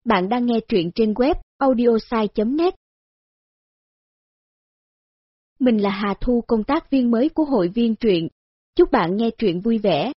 Bạn đang nghe truyện trên web audiosai.net. Mình là Hà Thu, công tác viên mới của hội viên truyện. Chúc bạn nghe truyện vui vẻ.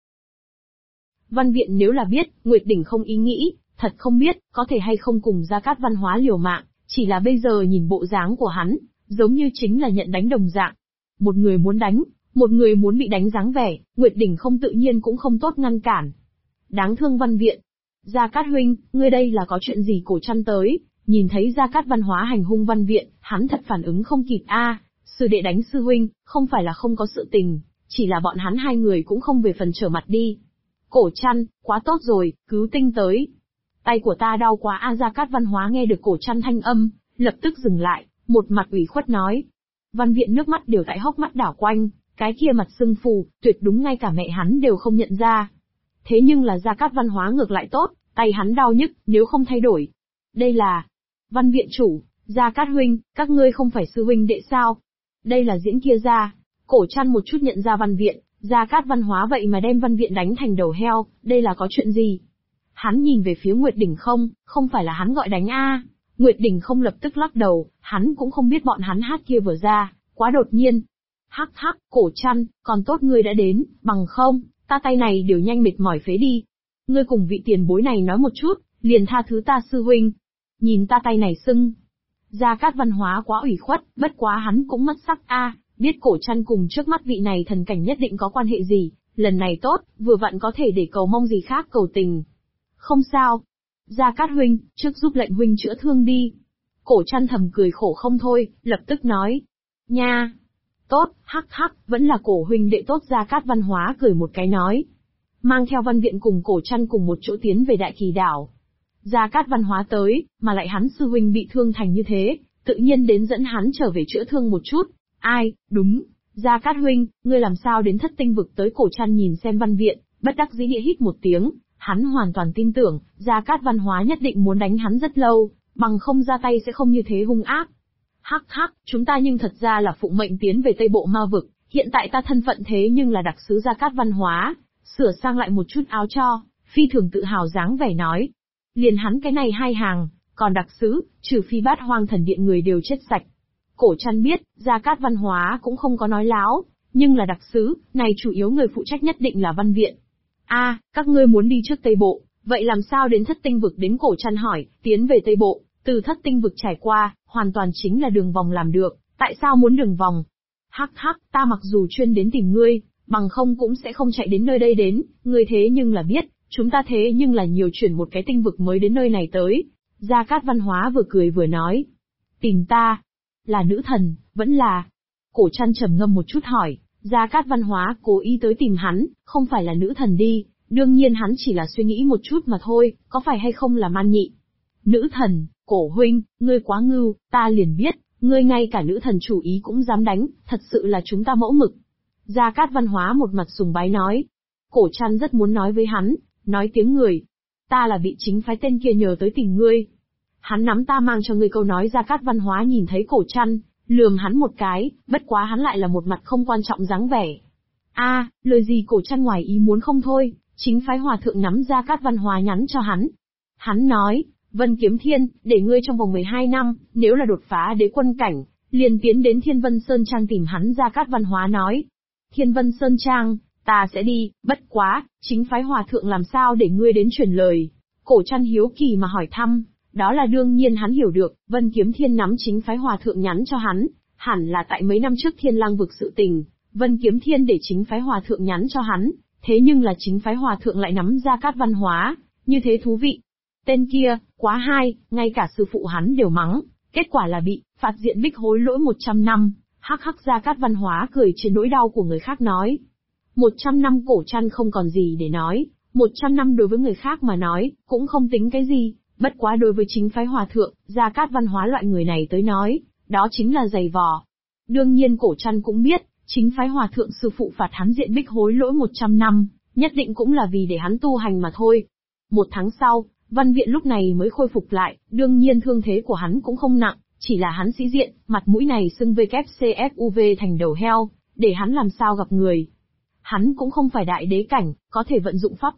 Văn Viện nếu là biết, Nguyệt Đỉnh không ý nghĩ, thật không biết, có thể hay không cùng Gia Cát Văn Hóa liều mạng, chỉ là bây giờ nhìn bộ dáng của hắn, giống như chính là nhận đánh đồng dạng. Một người muốn đánh, một người muốn bị đánh dáng vẻ, Nguyệt Đỉnh không tự nhiên cũng không tốt ngăn cản. Đáng thương Văn Viện. Gia Cát huynh, ngươi đây là có chuyện gì? Cổ Trăn tới, nhìn thấy Gia Cát Văn Hóa hành hung Văn Viện, hắn thật phản ứng không kịp sư đệ đánh sư huynh, không phải là không có sự tình, chỉ là bọn hắn hai người cũng không về phần trở mặt đi. Cổ Trăn, quá tốt rồi, cứu tinh tới. Tay của ta đau quá Gia Cát Văn Hóa nghe được Cổ Trăn thanh âm, lập tức dừng lại, một mặt ủy khuất nói. Văn Viện nước mắt đều tại hốc mắt đảo quanh, cái kia mặt sưng phù, tuyệt đúng ngay cả mẹ hắn đều không nhận ra. Thế nhưng là Gia Cát Văn Hóa ngược lại tốt, tay hắn đau nhức, nếu không thay đổi. Đây là... Văn Viện chủ, Gia Cát huynh, các ngươi không phải sư huynh đệ sao? Đây là diễn kia ra. Cổ Trăn một chút nhận ra Văn Viện, Gia Cát Văn Hóa vậy mà đem Văn Viện đánh thành đầu heo, đây là có chuyện gì? Hắn nhìn về phía Nguyệt Đỉnh không phải là hắn gọi đánh Nguyệt Đỉnh không lập tức lắc đầu, hắn cũng không biết bọn hắn hát kia vừa ra, quá đột nhiên. Hắc hắc, Cổ Trăn, còn tốt ngươi đã đến, bằng không, ta tay này đều nhanh mệt mỏi phế đi. Ngươi cùng vị tiền bối này nói một chút, liền tha thứ ta sư huynh. Nhìn ta tay này sưng. Gia Cát Văn Hóa quá ủy khuất, bất quá hắn cũng mất sắc biết Cổ Trăn cùng trước mắt vị này thần cảnh nhất định có quan hệ gì, lần này tốt, vừa vặn có thể để cầu mong gì khác cầu tình. Không sao. Gia Cát huynh, trước giúp lệnh huynh chữa thương đi. Cổ Trăn thầm cười khổ không thôi, lập tức nói. Nha. Tốt, hắc hắc, vẫn là Cổ huynh đệ tốt. Gia Cát Văn Hóa cười một cái nói. Mang theo Văn Viện cùng Cổ Trăn cùng một chỗ tiến về Đại Kỳ Đảo. Gia Cát Văn Hóa tới, mà lại hắn sư huynh bị thương thành như thế, tự nhiên đến dẫn hắn trở về chữa thương một chút. Ai, đúng, Gia Cát huynh, ngươi làm sao đến Thất Tinh Vực tới? Cổ Trăn nhìn xem Văn Viện, bất đắc dĩ địa hít một tiếng, hắn hoàn toàn tin tưởng, Gia Cát Văn Hóa nhất định muốn đánh hắn rất lâu, bằng không ra tay sẽ không như thế hung ác. Hắc hắc, chúng ta nhưng thật ra là phụng mệnh tiến về Tây Bộ Ma Vực, hiện tại ta thân phận thế nhưng là đặc sứ Gia Cát Văn Hóa. Sửa sang lại một chút áo cho, phi thường tự hào dáng vẻ nói. Liền hắn cái này hai hàng, còn đặc sứ, trừ phi Bát Hoang Thần Điện người đều chết sạch. Cổ Trăn biết, Gia Cát Văn Hóa cũng không có nói láo, nhưng là đặc sứ, này chủ yếu người phụ trách nhất định là Văn Viện. Các ngươi muốn đi trước Tây Bộ, vậy làm sao đến Thất Tinh Vực? Đến Cổ Trăn hỏi, tiến về Tây Bộ, từ Thất Tinh Vực trải qua, hoàn toàn chính là đường vòng làm được, tại sao muốn đường vòng? Hắc hắc, ta mặc dù chuyên đến tìm ngươi, bằng không cũng sẽ không chạy đến nơi đây đến, ngươi thế nhưng là biết, chúng ta thế nhưng là nhiều chuyển một cái tinh vực mới đến nơi này tới. Gia Cát Văn Hóa vừa cười vừa nói. Tìm ta? Là nữ thần, vẫn là... Cổ Trăn trầm ngâm một chút hỏi, Gia Cát Văn Hóa cố ý tới tìm hắn, không phải là nữ thần đi, đương nhiên hắn chỉ là suy nghĩ một chút mà thôi, có phải hay không là man nhị? Nữ thần, Cổ huynh, ngươi quá ngưu, ta liền biết, ngươi ngay cả nữ thần chủ ý cũng dám đánh, thật sự là chúng ta mẫu mực. Gia Cát Văn Hóa một mặt sùng bái nói. Cổ Trăn rất muốn nói với hắn, nói tiếng người. Ta là bị chính phái tên kia nhờ tới tìm ngươi. Hắn nắm ta mang cho ngươi câu nói. Gia Cát Văn Hóa nhìn thấy Cổ Trăn, lườm hắn một cái, bất quá hắn lại là một mặt không quan trọng dáng vẻ. Lời gì? Cổ Trăn ngoài ý muốn không thôi, chính phái hòa thượng nắm Gia Cát Văn Hóa nhắn cho hắn. Hắn nói, Vân Kiếm Thiên, để ngươi trong vòng 12 năm, nếu là đột phá đế quân cảnh, liền tiến đến Thiên Vân Sơn Trang tìm hắn. Gia Cát Văn Hóa nói. Thiên Vân Sơn Trang, ta sẽ đi, bất quá, chính phái hòa thượng làm sao để ngươi đến truyền lời? Cổ Trăn hiếu kỳ mà hỏi thăm, đó là đương nhiên hắn hiểu được, Vân Kiếm Thiên nắm chính phái hòa thượng nhắn cho hắn, hẳn là tại mấy năm trước Thiên Lang Vực sự tình, Vân Kiếm Thiên để chính phái hòa thượng nhắn cho hắn, thế nhưng là chính phái hòa thượng lại nắm Gia Cát Văn Hóa, như thế thú vị. Tên kia, quá hay, ngay cả sư phụ hắn đều mắng, kết quả là bị phạt diện bích hối lỗi 100 năm. Hắc hắc, Gia Cát Văn Hóa cười trên nỗi đau của người khác nói. 100 năm Cổ Trăn không còn gì để nói, 100 năm đối với người khác mà nói, cũng không tính cái gì, bất quá đối với chính phái hòa thượng, Gia Cát Văn Hóa loại người này tới nói, đó chính là giày vò. Đương nhiên Cổ Trăn cũng biết, chính phái hòa thượng sư phụ phạt hắn diện bích hối lỗi 100 năm, nhất định cũng là vì để hắn tu hành mà thôi. Một tháng sau, Văn Viện lúc này mới khôi phục lại, đương nhiên thương thế của hắn cũng không nặng, chỉ là hắn sĩ diện, mặt mũi này sưng WCFUV thành đầu heo, để hắn làm sao gặp người. Hắn cũng không phải đại đế cảnh, có thể vận dụng pháp tắc,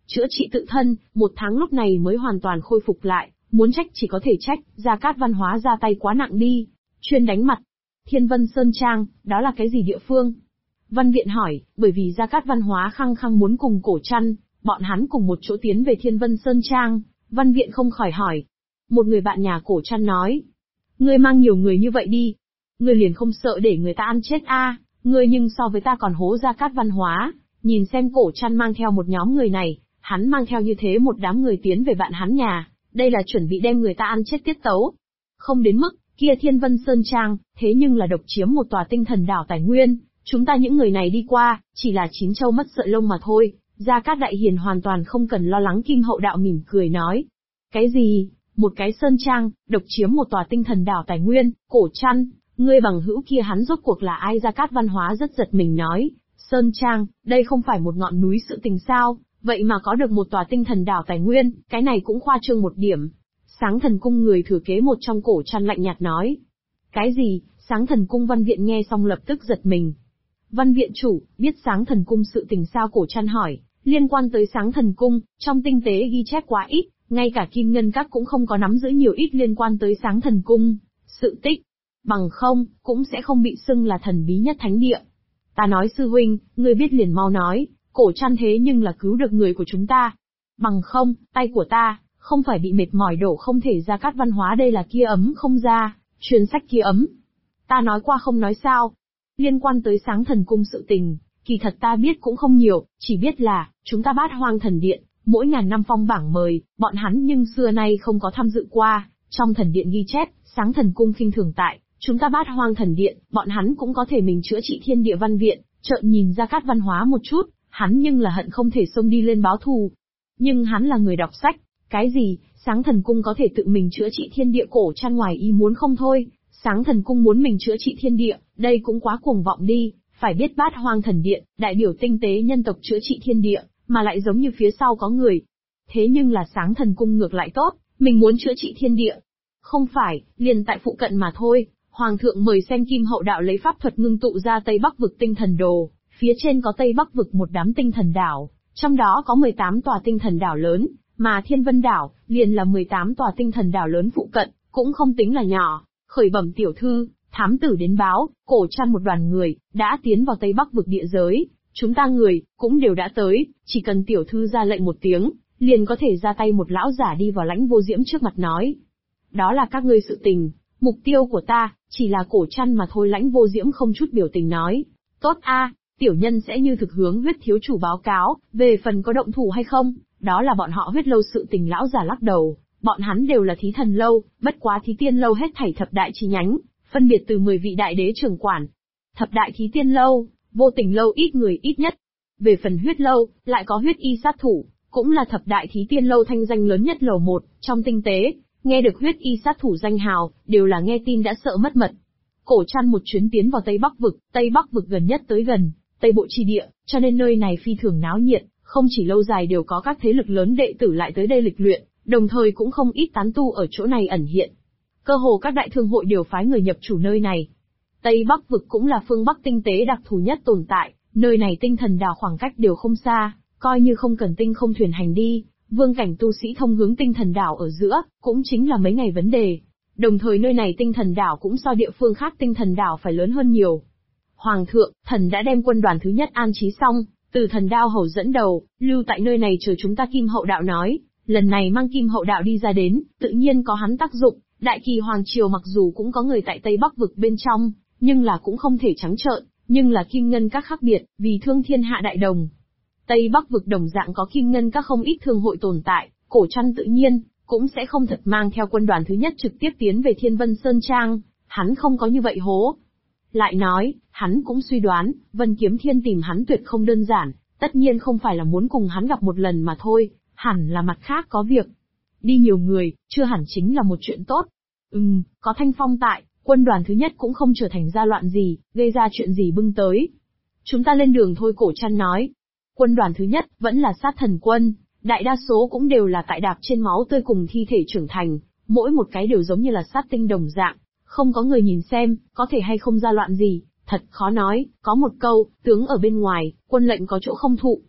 chữa trị tự thân, 1 tháng lúc này mới hoàn toàn khôi phục lại, muốn trách chỉ có thể trách, Gia Cát Văn Hóa ra tay quá nặng đi, chuyên đánh mặt. Thiên Vân Sơn Trang, đó là cái gì địa phương? Văn Viện hỏi, bởi vì Gia Cát Văn Hóa khăng khăng muốn cùng Cổ Trăn, bọn hắn cùng một chỗ tiến về Thiên Vân Sơn Trang, Văn Viện không khỏi hỏi. Một người bạn nhà Cổ Trăn nói, ngươi mang nhiều người như vậy đi, ngươi liền không sợ để người ta ăn chết a? Ngươi nhưng so với ta còn hố Gia Cát Văn Hóa, nhìn xem Cổ Trăn mang theo một nhóm người này, hắn mang theo như thế một đám người tiến về bạn hắn nhà, đây là chuẩn bị đem người ta ăn chết tiết tấu. Không đến mức, kia Thiên Vân Sơn Trang, thế nhưng là độc chiếm một tòa tinh thần đảo tài nguyên, chúng ta những người này đi qua, chỉ là chín châu mất sợi lông mà thôi. Gia Cát Đại Hiền hoàn toàn không cần lo lắng. Kim Hậu Đạo mỉm cười nói. Cái gì? Một cái sơn trang, độc chiếm một tòa tinh thần đảo tài nguyên, Cổ Trăn, ngươi bằng hữu kia hắn rốt cuộc là ai? Gia Cát Văn Hóa rất giật mình nói. Sơn trang, đây không phải một ngọn núi sự tình sao, vậy mà có được một tòa tinh thần đảo tài nguyên, cái này cũng khoa trương một điểm. Sáng Thần Cung người thừa kế một trong Cổ Trăn lạnh nhạt nói. Cái gì? Sáng Thần Cung Văn Viện nghe xong lập tức giật mình. Văn Viện chủ, biết Sáng Thần Cung sự tình sao? Cổ Trăn hỏi. Liên quan tới Sáng Thần Cung, trong tinh tế ghi chép quá ít, ngay cả Kim Ngân Các cũng không có nắm giữ nhiều ít liên quan tới Sáng Thần Cung. Sự tích, bằng không, cũng sẽ không bị xưng là thần bí nhất thánh địa. Ta nói sư huynh, ngươi biết liền mau nói, Cổ Trăn thế nhưng là cứu được người của chúng ta. Bằng không, tay của ta, không phải bị mệt mỏi đổ không thể. Gia Cát Văn Hóa đây là kia ấm không ra, truyền sách kia ấm. Ta nói qua không nói sao. Liên quan tới Sáng Thần Cung sự tình, kỳ thật ta biết cũng không nhiều, chỉ biết là, chúng ta Bát Hoang Thần Điện, mỗi ngàn năm phong bảng mời, bọn hắn nhưng xưa nay không có tham dự qua, trong thần điện ghi chép, Sáng Thần Cung khinh thường tại, chúng ta Bát Hoang Thần Điện, bọn hắn cũng có thể mình chữa trị thiên địa. Văn Viện, trợn nhìn Gia Cát Văn Hóa một chút, hắn nhưng là hận không thể xông đi lên báo thù. Nhưng hắn là người đọc sách, cái gì, Sáng Thần Cung có thể tự mình chữa trị thiên địa? Cổ Trăn ngoài ý muốn không thôi, Sáng Thần Cung muốn mình chữa trị thiên địa, đây cũng quá cuồng vọng đi, phải biết Bát Hoang Thần Điện, đại biểu tinh tế nhân tộc chữa trị thiên địa, mà lại giống như phía sau có người. Thế nhưng là Sáng Thần Cung ngược lại tốt, mình muốn chữa trị thiên địa. Không phải, liền tại phụ cận mà thôi, Hoàng thượng mời xem. Kim Hậu Đạo lấy pháp thuật ngưng tụ ra Tây Bắc vực tinh thần đồ, phía trên có Tây Bắc vực một đám tinh thần đảo, trong đó có 18 tòa tinh thần đảo lớn, mà Thiên Vân Đảo, liền là 18 tòa tinh thần đảo lớn phụ cận, cũng không tính là nhỏ. Khởi bẩm tiểu thư, thám tử đến báo, Cổ Trăn một đoàn người, đã tiến vào Tây Bắc vực địa giới, chúng ta người, cũng đều đã tới, chỉ cần tiểu thư ra lệnh một tiếng, liền có thể ra tay. Một lão giả đi vào Lãnh Vô Diễm trước mặt nói. Đó là các ngươi sự tình, mục tiêu của ta, chỉ là Cổ Trăn mà thôi. Lãnh Vô Diễm không chút biểu tình nói. Tốt a, tiểu nhân sẽ như thực hướng Huyết thiếu chủ báo cáo, về phần có động thủ hay không, đó là bọn họ Huyết lâu sự tình. Lão giả lắc đầu, bọn hắn đều là Thí Thần lâu, bất quá Thí Tiên lâu hết thảy thập đại chi nhánh, phân biệt từ 10 vị đại đế trưởng quản. Thập đại Thí Tiên lâu, Vô Tình lâu ít người ít nhất. Về phần Huyết lâu, lại có Huyết y sát thủ, cũng là thập đại Thí Tiên lâu thanh danh lớn nhất lầu 1, trong tinh tế, nghe được Huyết y sát thủ danh hào, đều là nghe tin đã sợ mất mật. Cổ Trăn một chuyến tiến vào Tây Bắc vực gần nhất tới gần Tây Bộ chi địa, cho nên nơi này phi thường náo nhiệt, không chỉ lâu dài đều có các thế lực lớn đệ tử lại tới đây lịch luyện, đồng thời cũng không ít tán tu ở chỗ này ẩn hiện. Cơ hồ các đại thương hội đều phái người nhập chủ nơi này. Tây Bắc vực cũng là phương Bắc tinh tế đặc thù nhất tồn tại, nơi này tinh thần đảo khoảng cách đều không xa, coi như không cần tinh không thuyền hành đi, vương cảnh tu sĩ thông hướng tinh thần đảo ở giữa, cũng chính là mấy ngày vấn đề. Đồng thời nơi này tinh thần đảo cũng so địa phương khác tinh thần đảo phải lớn hơn nhiều. Hoàng thượng, thần đã đem quân đoàn thứ nhất an trí xong, từ Thần Đao Hầu dẫn đầu, lưu tại nơi này chờ chúng ta. Kim Hậu Đạo nói, lần này mang Kim Hậu Đạo đi ra đến, tự nhiên có hắn tác dụng. Đại Kỳ Hoàng Triều mặc dù cũng có người tại Tây Bắc vực bên trong, nhưng là cũng không thể trắng trợn, nhưng là Kim Ngân Các khác biệt, vì thương thiên hạ đại đồng. Tây Bắc vực đồng dạng có Kim Ngân Các không ít thương hội tồn tại, Cổ Trăn tự nhiên cũng sẽ không thật mang theo quân đoàn thứ nhất trực tiếp tiến về Thiên Vân Sơn Trang, hắn không có như vậy hố. Lại nói, hắn cũng suy đoán, Vân Kiếm Thiên tìm hắn tuyệt không đơn giản, tất nhiên không phải là muốn cùng hắn gặp một lần mà thôi, hẳn là mặt khác có việc. Đi nhiều người, chưa hẳn chính là một chuyện tốt. Có Thanh Phong tại, quân đoàn thứ nhất cũng không trở thành ra loạn gì, gây ra chuyện gì bưng tới. Chúng ta lên đường thôi. Cổ Trăn nói. Quân đoàn thứ nhất, vẫn là sát thần quân, đại đa số cũng đều là tại đạp trên máu tươi cùng thi thể trưởng thành, mỗi một cái đều giống như là sát tinh đồng dạng, không có người nhìn xem, có thể hay không ra loạn gì, thật khó nói, có một câu, tướng ở bên ngoài, quân lệnh có chỗ không thụ.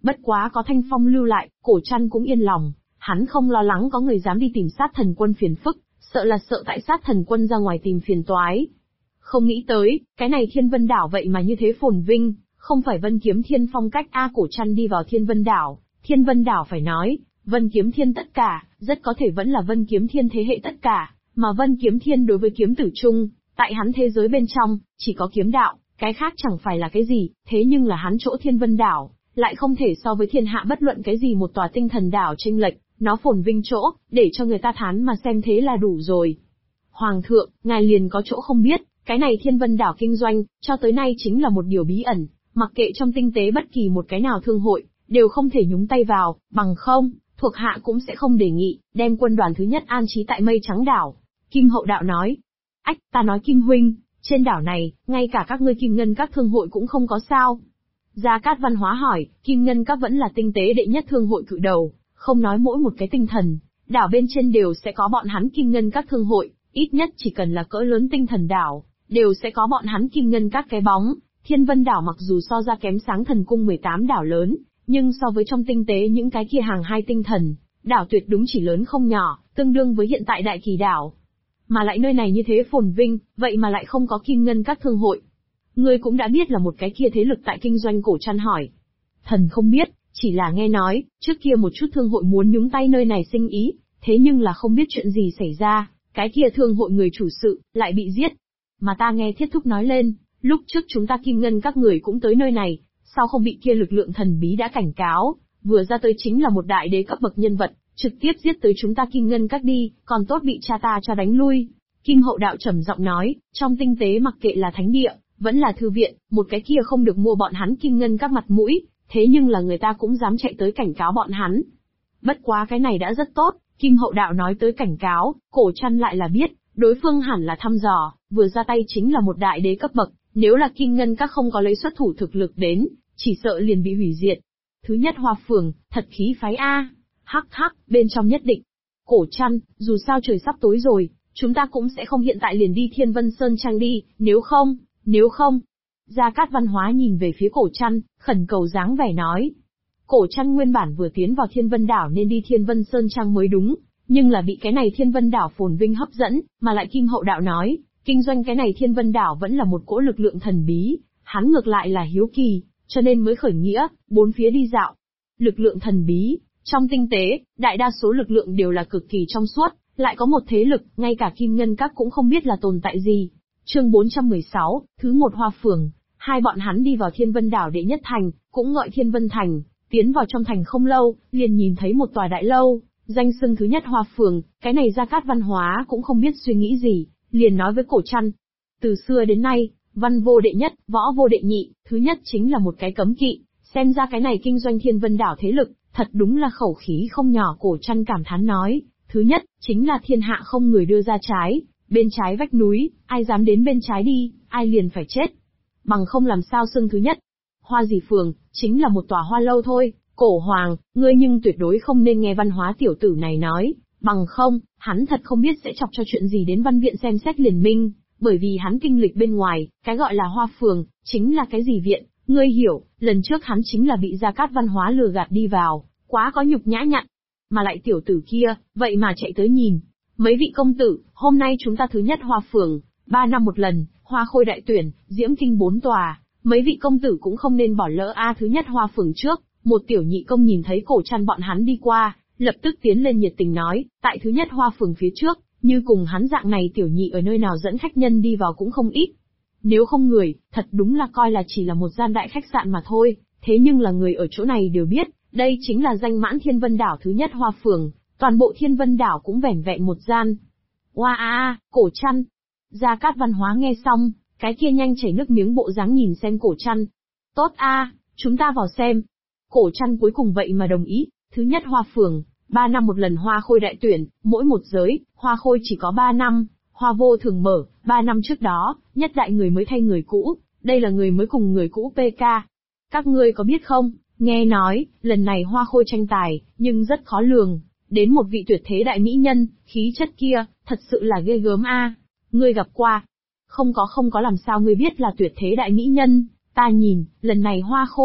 Bất quá có Thanh Phong lưu lại, Cổ Trăn cũng yên lòng, hắn không lo lắng có người dám đi tìm sát thần quân phiền phức, sợ là sợ tại sát thần quân ra ngoài tìm phiền toái. Không nghĩ tới, cái này Thiên Vân Đảo vậy mà như thế phồn vinh, không phải Vân Kiếm Thiên phong cách A. Cổ Trăn đi vào Thiên Vân Đảo. Thiên Vân Đảo phải nói, Vân Kiếm Thiên tất cả, rất có thể vẫn là Vân Kiếm Thiên thế hệ tất cả, mà Vân Kiếm Thiên đối với kiếm tử chung, tại hắn thế giới bên trong, chỉ có kiếm đạo, cái khác chẳng phải là cái gì, thế nhưng là hắn chỗ Thiên Vân Đảo, lại không thể so với thiên hạ bất luận cái gì một tòa tinh thần đảo chênh lệch, nó phồn vinh chỗ, để cho người ta thán mà xem thế là đủ rồi. Hoàng thượng, ngài liền có chỗ không biết, cái này Thiên Vân Đảo kinh doanh, cho tới nay chính là một điều bí ẩn, mặc kệ trong tinh tế bất kỳ một cái nào thương hội, đều không thể nhúng tay vào, bằng không, thuộc hạ cũng sẽ không đề nghị, đem quân đoàn thứ nhất an trí tại Mây Trắng Đảo. Kim Hậu Đạo nói, ách, ta nói Kim Huynh, trên đảo này, ngay cả các ngươi Kim Ngân các thương hội cũng không có sao. Gia Cát Văn Hóa hỏi, Kim Ngân các vẫn là tinh tế đệ nhất thương hội cự đầu, không nói mỗi một cái tinh thần, đảo bên trên đều sẽ có bọn hắn Kim Ngân các thương hội, ít nhất chỉ cần là cỡ lớn tinh thần đảo, đều sẽ có bọn hắn Kim Ngân các cái bóng. Thiên Vân Đảo mặc dù so ra kém Sáng Thần Cung 18 đảo lớn, nhưng so với trong tinh tế những cái kia hàng hai tinh thần, đảo tuyệt đúng chỉ lớn không nhỏ, tương đương với hiện tại Đại Kỳ đảo. Mà lại nơi này như thế phồn vinh, vậy mà lại không có Kim Ngân các thương hội. Ngươi cũng đã biết là một cái kia thế lực tại kinh doanh. Cổ Trăn hỏi. Thần không biết, chỉ là nghe nói, trước kia một chút thương hội muốn nhúng tay nơi này sinh ý, thế nhưng là không biết chuyện gì xảy ra, cái kia thương hội người chủ sự, lại bị giết. Mà ta nghe Thiết Thúc nói lên, lúc trước chúng ta Kim Ngân các người cũng tới nơi này, sao không bị kia lực lượng thần bí đã cảnh cáo, vừa ra tới chính là một đại đế cấp bậc nhân vật, trực tiếp giết tới chúng ta Kim Ngân các đi, còn tốt bị cha ta cho đánh lui. Kim Hậu Đạo trầm giọng nói, trong tinh tế mặc kệ là thánh địa, vẫn là thư viện, một cái kia không được mua bọn hắn Kim Ngân các mặt mũi, thế nhưng là người ta cũng dám chạy tới cảnh cáo bọn hắn. Bất quá cái này đã rất tốt, Kim Hậu Đạo nói tới cảnh cáo, Cổ Trăn lại là biết, đối phương hẳn là thăm dò, vừa ra tay chính là một đại đế cấp bậc, nếu là Kim Ngân các không có lấy xuất thủ thực lực đến, chỉ sợ liền bị hủy diệt. Thứ nhất Hoa Phường, thật khí phái A. Hắc hắc, bên trong nhất định. Cổ Trăn, dù sao trời sắp tối rồi, chúng ta cũng sẽ không hiện tại liền đi Thiên Vân Sơn Trang đi, nếu không. Gia Cát Văn Hóa nhìn về phía Cổ Trăn, khẩn cầu dáng vẻ nói. Cổ Trăn nguyên bản vừa tiến vào Thiên Vân Đảo nên đi Thiên Vân Sơn Trang mới đúng, nhưng là bị cái này Thiên Vân Đảo phồn vinh hấp dẫn, mà lại Kim Hậu Đạo nói, kinh doanh cái này Thiên Vân Đảo vẫn là một cỗ lực lượng thần bí, hắn ngược lại là hiếu kỳ, cho nên mới khởi nghĩa, bốn phía đi dạo. Lực lượng thần bí, trong tinh tế, đại đa số lực lượng đều là cực kỳ trong suốt, lại có một thế lực, ngay cả Kim Ngân các cũng không biết là tồn tại gì. Chương 416, thứ một Hoa Phường, hai bọn hắn đi vào Thiên Vân Đảo đệ nhất thành, cũng gọi Thiên Vân Thành, tiến vào trong thành không lâu, liền nhìn thấy một tòa đại lâu, danh xưng thứ nhất Hoa Phường, cái này Gia Cát Văn Hóa cũng không biết suy nghĩ gì, liền nói với Cổ Trăn. Từ xưa đến nay, văn vô đệ nhất, võ vô đệ nhị, thứ nhất chính là một cái cấm kỵ, xem ra cái này kinh doanh Thiên Vân Đảo thế lực, thật đúng là khẩu khí không nhỏ. Cổ Trăn cảm thán nói, thứ nhất, chính là thiên hạ không người đưa ra trái, bên trái vách núi, ai dám đến bên trái đi, ai liền phải chết. Bằng không làm sao xưng thứ nhất. Hoa gì phường, chính là một tòa hoa lâu thôi, Cổ Hoàng, ngươi nhưng tuyệt đối không nên nghe Văn Hóa tiểu tử này nói, bằng không, hắn thật không biết sẽ chọc cho chuyện gì đến văn viện xem xét liền minh, bởi vì hắn kinh lịch bên ngoài, cái gọi là Hoa Phường, chính là cái gì viện, ngươi hiểu, lần trước hắn chính là bị Gia Cát Văn Hóa lừa gạt đi vào, quá có nhục nhã nhặn. Mà lại tiểu tử kia, vậy mà chạy tới nhìn. Mấy vị công tử, hôm nay chúng ta thứ nhất Hoa Phường, 3 năm một lần, Hoa Khôi đại tuyển, Diễm Kinh 4 tòa, mấy vị công tử cũng không nên bỏ lỡ a. Thứ nhất Hoa Phường trước, một tiểu nhị công nhìn thấy Cổ Trăn bọn hắn đi qua, lập tức tiến lên nhiệt tình nói, tại thứ nhất Hoa Phường phía trước, như cùng hắn dạng này tiểu nhị ở nơi nào dẫn khách nhân đi vào cũng không ít. Nếu không người, thật đúng là coi là chỉ là một gian đại khách sạn mà thôi, thế nhưng là người ở chỗ này đều biết, đây chính là danh mãn Thiên Vân Đảo thứ nhất Hoa Phường, toàn bộ Thiên Vân Đảo cũng vẻn vẹn một gian. Oa a, Cổ Trăn. Gia Cát Văn Hóa nghe xong, cái kia nhanh chảy nước miếng bộ dáng nhìn xem Cổ Trăn. Tốt a, chúng ta vào xem. Cổ Trăn cuối cùng vậy mà đồng ý, thứ nhất Hoa Phường, 3 năm một lần Hoa Khôi đại tuyển, mỗi một giới, Hoa Khôi chỉ có 3 năm, Hoa Vô thường mở, 3 năm trước đó, nhất đại người mới thay người cũ, đây là người mới cùng người cũ PK. Các ngươi có biết không, nghe nói, lần này Hoa Khôi tranh tài, nhưng rất khó lường, đến một vị tuyệt thế đại mỹ nhân, khí chất kia, thật sự là ghê gớm a. Ngươi gặp qua? Không có làm sao ngươi biết là tuyệt thế đại mỹ nhân, ta nhìn, lần này Hoa Khôi,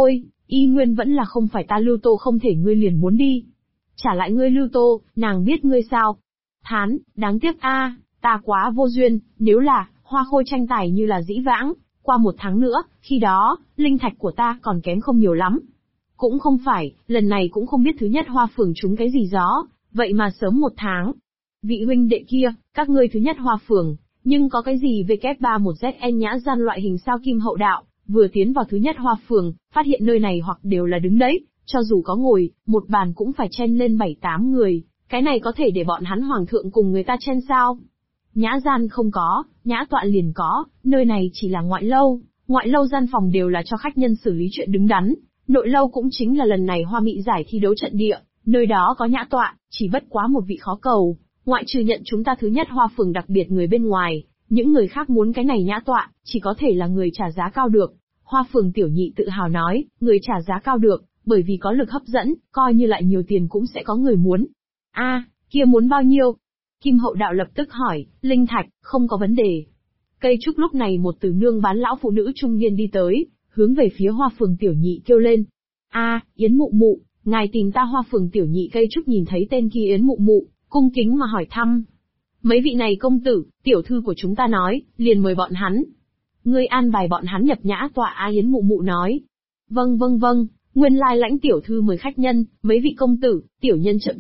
y nguyên vẫn là không phải ta Lưu Tô không thể ngươi liền muốn đi. Trả lại ngươi Lưu Tô, nàng biết ngươi sao? Thán, đáng tiếc a, ta quá vô duyên, nếu là, Hoa Khôi tranh tài như là dĩ vãng, qua 1 tháng nữa, khi đó, linh thạch của ta còn kém không nhiều lắm. Cũng không phải, lần này cũng không biết thứ nhất Hoa Phường trúng cái gì gió, vậy mà sớm 1 tháng. Vị huynh đệ kia, các ngươi thứ nhất Hoa Phường, nhưng có cái gì W31ZN nhã gian loại hình sao Kim Hậu đạo, vừa tiến vào thứ nhất Hoa Phường, phát hiện nơi này hoặc đều là đứng đấy, cho dù có ngồi, một bàn cũng phải chen lên 7-8 người, cái này có thể để bọn hắn hoàng thượng cùng người ta chen sao? Nhã gian không có, nhã tọa liền có, nơi này chỉ là ngoại lâu gian phòng đều là cho khách nhân xử lý chuyện đứng đắn, nội lâu cũng chính là lần này Hoa Mị giải thi đấu trận địa, nơi đó có nhã tọa, chỉ bất quá một vị khó cầu, ngoại trừ nhận chúng ta thứ nhất Hoa Phường đặc biệt người bên ngoài, những người khác muốn cái này nhã tọa, chỉ có thể là người trả giá cao được. Hoa Phường tiểu nhị tự hào nói, người trả giá cao được, bởi vì có lực hấp dẫn, coi như lại nhiều tiền cũng sẽ có người muốn. A, kia muốn bao nhiêu? Kim Hậu đạo lập tức hỏi, linh thạch, không có vấn đề. Cây trúc lúc này một từ nương bán lão phụ nữ trung niên đi tới, hướng về phía Hoa Phường tiểu nhị kêu lên. A, Yến mụ mụ, ngài tìm ta. Hoa Phường tiểu nhị cây trúc nhìn thấy tên kia Yến mụ mụ, cung kính mà hỏi thăm. Mấy vị này công tử, tiểu thư của chúng ta nói, liền mời bọn hắn. Ngươi an bài bọn hắn nhập nhã tọa. A, Yến mụ mụ nói. Vâng, nguyên lai lãnh tiểu thư mời khách nhân, mấy vị công tử, tiểu nhân chậm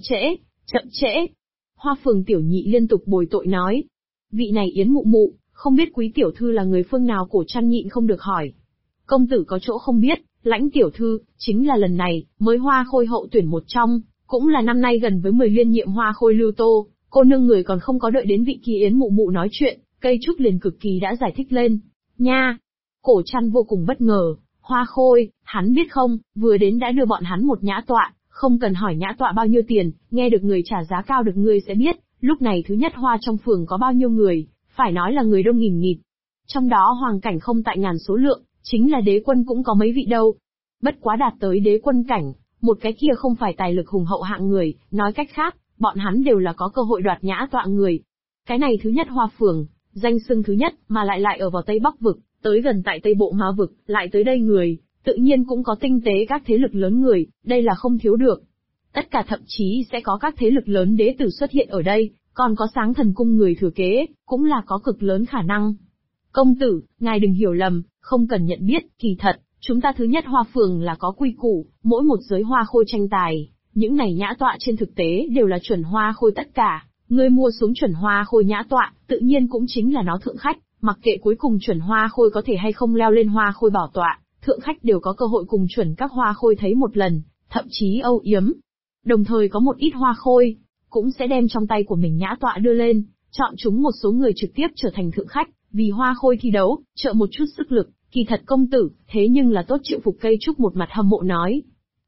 trễ. Hoa Phường tiểu nhị liên tục bồi tội nói. Vị này Yến mụ mụ, không biết quý tiểu thư là người phương nào? Cổ Trăn nhịn không được hỏi. Công tử có chỗ không biết, lãnh tiểu thư, chính là lần này, mới Hoa Khôi hậu tuyển một trong, cũng là năm nay gần với 10 liên nhiệm Hoa Khôi Lưu Tô, cô nương người còn không có đợi đến vị kia Yến mụ mụ nói chuyện, cây trúc liền cực kỳ đã giải thích lên. Nha! Cổ Trăn vô cùng bất ngờ, Hoa Khôi, hắn biết không, vừa đến đã đưa bọn hắn một nhã tọa, không cần hỏi nhã tọa bao nhiêu tiền, nghe được người trả giá cao được ngươi sẽ biết, lúc này thứ nhất Hoa trong phường có bao nhiêu người, phải nói là người đông nghìn nghịt. Trong đó hoàng cảnh không tại ngàn số lượng, chính là đế quân cũng có mấy vị đâu. Bất quá đạt tới đế quân cảnh, một cái kia không phải tài lực hùng hậu hạng người, nói cách khác, bọn hắn đều là có cơ hội đoạt nhã tọa người. Cái này thứ nhất Hoa phường, danh xưng thứ nhất, mà lại ở vào Tây Bắc vực, tới gần tại Tây Bộ Ma vực, lại tới đây người, tự nhiên cũng có tinh tế các thế lực lớn người, đây là không thiếu được. Tất cả thậm chí sẽ có các thế lực lớn đế tử xuất hiện ở đây, còn có Sáng Thần cung người thừa kế, cũng là có cực lớn khả năng. Công tử, ngài đừng hiểu lầm, không cần nhận biết, kỳ thật, chúng ta thứ nhất Hoa phường là có quy củ, mỗi một giới Hoa Khôi tranh tài, những này nhã tọa trên thực tế đều là chuẩn Hoa Khôi tất cả, người mua xuống chuẩn Hoa Khôi nhã tọa, tự nhiên cũng chính là nó thượng khách, mặc kệ cuối cùng chuẩn Hoa Khôi có thể hay không leo lên Hoa Khôi bảo tọa, thượng khách đều có cơ hội cùng chuẩn các Hoa Khôi thấy một lần, thậm chí âu yếm. Đồng thời có một ít Hoa Khôi, cũng sẽ đem trong tay của mình nhã tọa đưa lên, chọn chúng một số người trực tiếp trở thành thượng khách, vì Hoa Khôi thi đấu, trợ một chút sức lực, kỳ thật công tử, thế nhưng là tốt chịu phục. Cây trúc một mặt hâm mộ nói.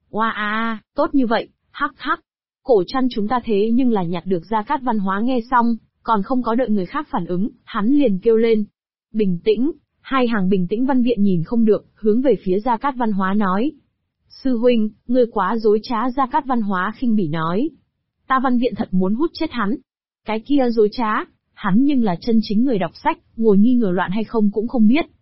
Wow, tốt như vậy, hắc hắc. Cổ Trăn chúng ta thế nhưng là nhặt được Gia Cát Văn Hóa nghe xong, còn không có đợi người khác phản ứng, hắn liền kêu lên. Bình tĩnh, hai hàng bình tĩnh văn viện nhìn không được, hướng về phía Gia Cát Văn Hóa nói. Sư huynh, ngươi quá dối trá. Gia Cát Văn Hóa khinh bỉ nói. Ta văn viện thật muốn hút chết hắn. Cái kia dối trá, hắn nhưng là chân chính người đọc sách, ngồi nghi ngờ loạn hay không cũng không biết.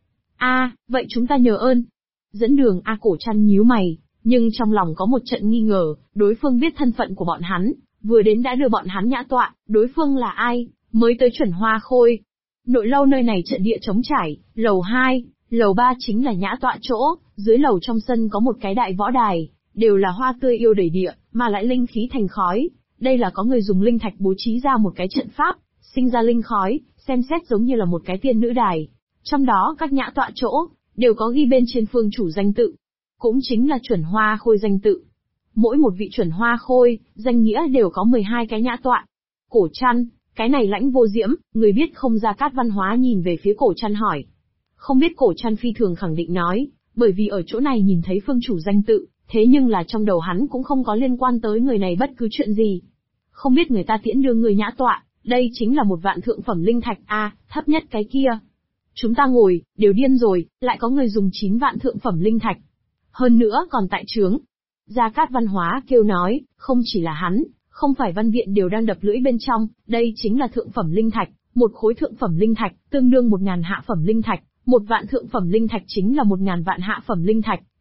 Vậy chúng ta nhờ ơn. Dẫn đường. Cổ Trăn nhíu mày, nhưng trong lòng có một trận nghi ngờ, đối phương biết thân phận của bọn hắn, vừa đến đã đưa bọn hắn nhã tọa, đối phương là ai, mới tới chuẩn Hoa Khôi. Nội lâu nơi này trận địa trống trải, lầu 2, lầu 3 chính là nhã tọa chỗ, dưới lầu trong sân có một cái đại võ đài, đều là hoa tươi yêu đầy địa, mà lại linh khí thành khói. Đây là có người dùng linh thạch bố trí ra một cái trận pháp, sinh ra linh khói, xem xét giống như là một cái tiên nữ đài. Trong đó các nhã tọa chỗ, đều có ghi bên trên phương chủ danh tự. Cũng chính là chuẩn Hoa Khôi danh tự. Mỗi một vị chuẩn Hoa Khôi, danh nghĩa đều có 12 cái nhã tọa. Cổ Trăn, cái này Lãnh Vô Diễm, người biết không? Gia Cát Văn Hóa nhìn về phía Cổ Trăn hỏi. Không biết. Cổ Trăn phi thường khẳng định nói, bởi vì ở chỗ này nhìn thấy phương chủ danh tự, thế nhưng là trong đầu hắn cũng không có liên quan tới người này bất cứ chuyện gì. Không biết người ta tiễn đưa người nhã tọa, đây chính là 1 vạn thượng phẩm linh thạch. Thấp nhất cái kia. Chúng ta ngồi, đều điên rồi, lại có người dùng 9 vạn thượng phẩm linh thạch. Hơn nữa còn tại trướng. Gia Cát Văn Hóa kêu nói, không chỉ là hắn, không phải văn viện đều đang đập lưỡi bên trong, đây chính là thượng phẩm linh thạch, 1 khối thượng phẩm linh thạch, tương đương 1000 hạ phẩm linh thạch, 1 vạn thượng phẩm linh thạch chính là 1000 vạn hạ phẩm linh thạch,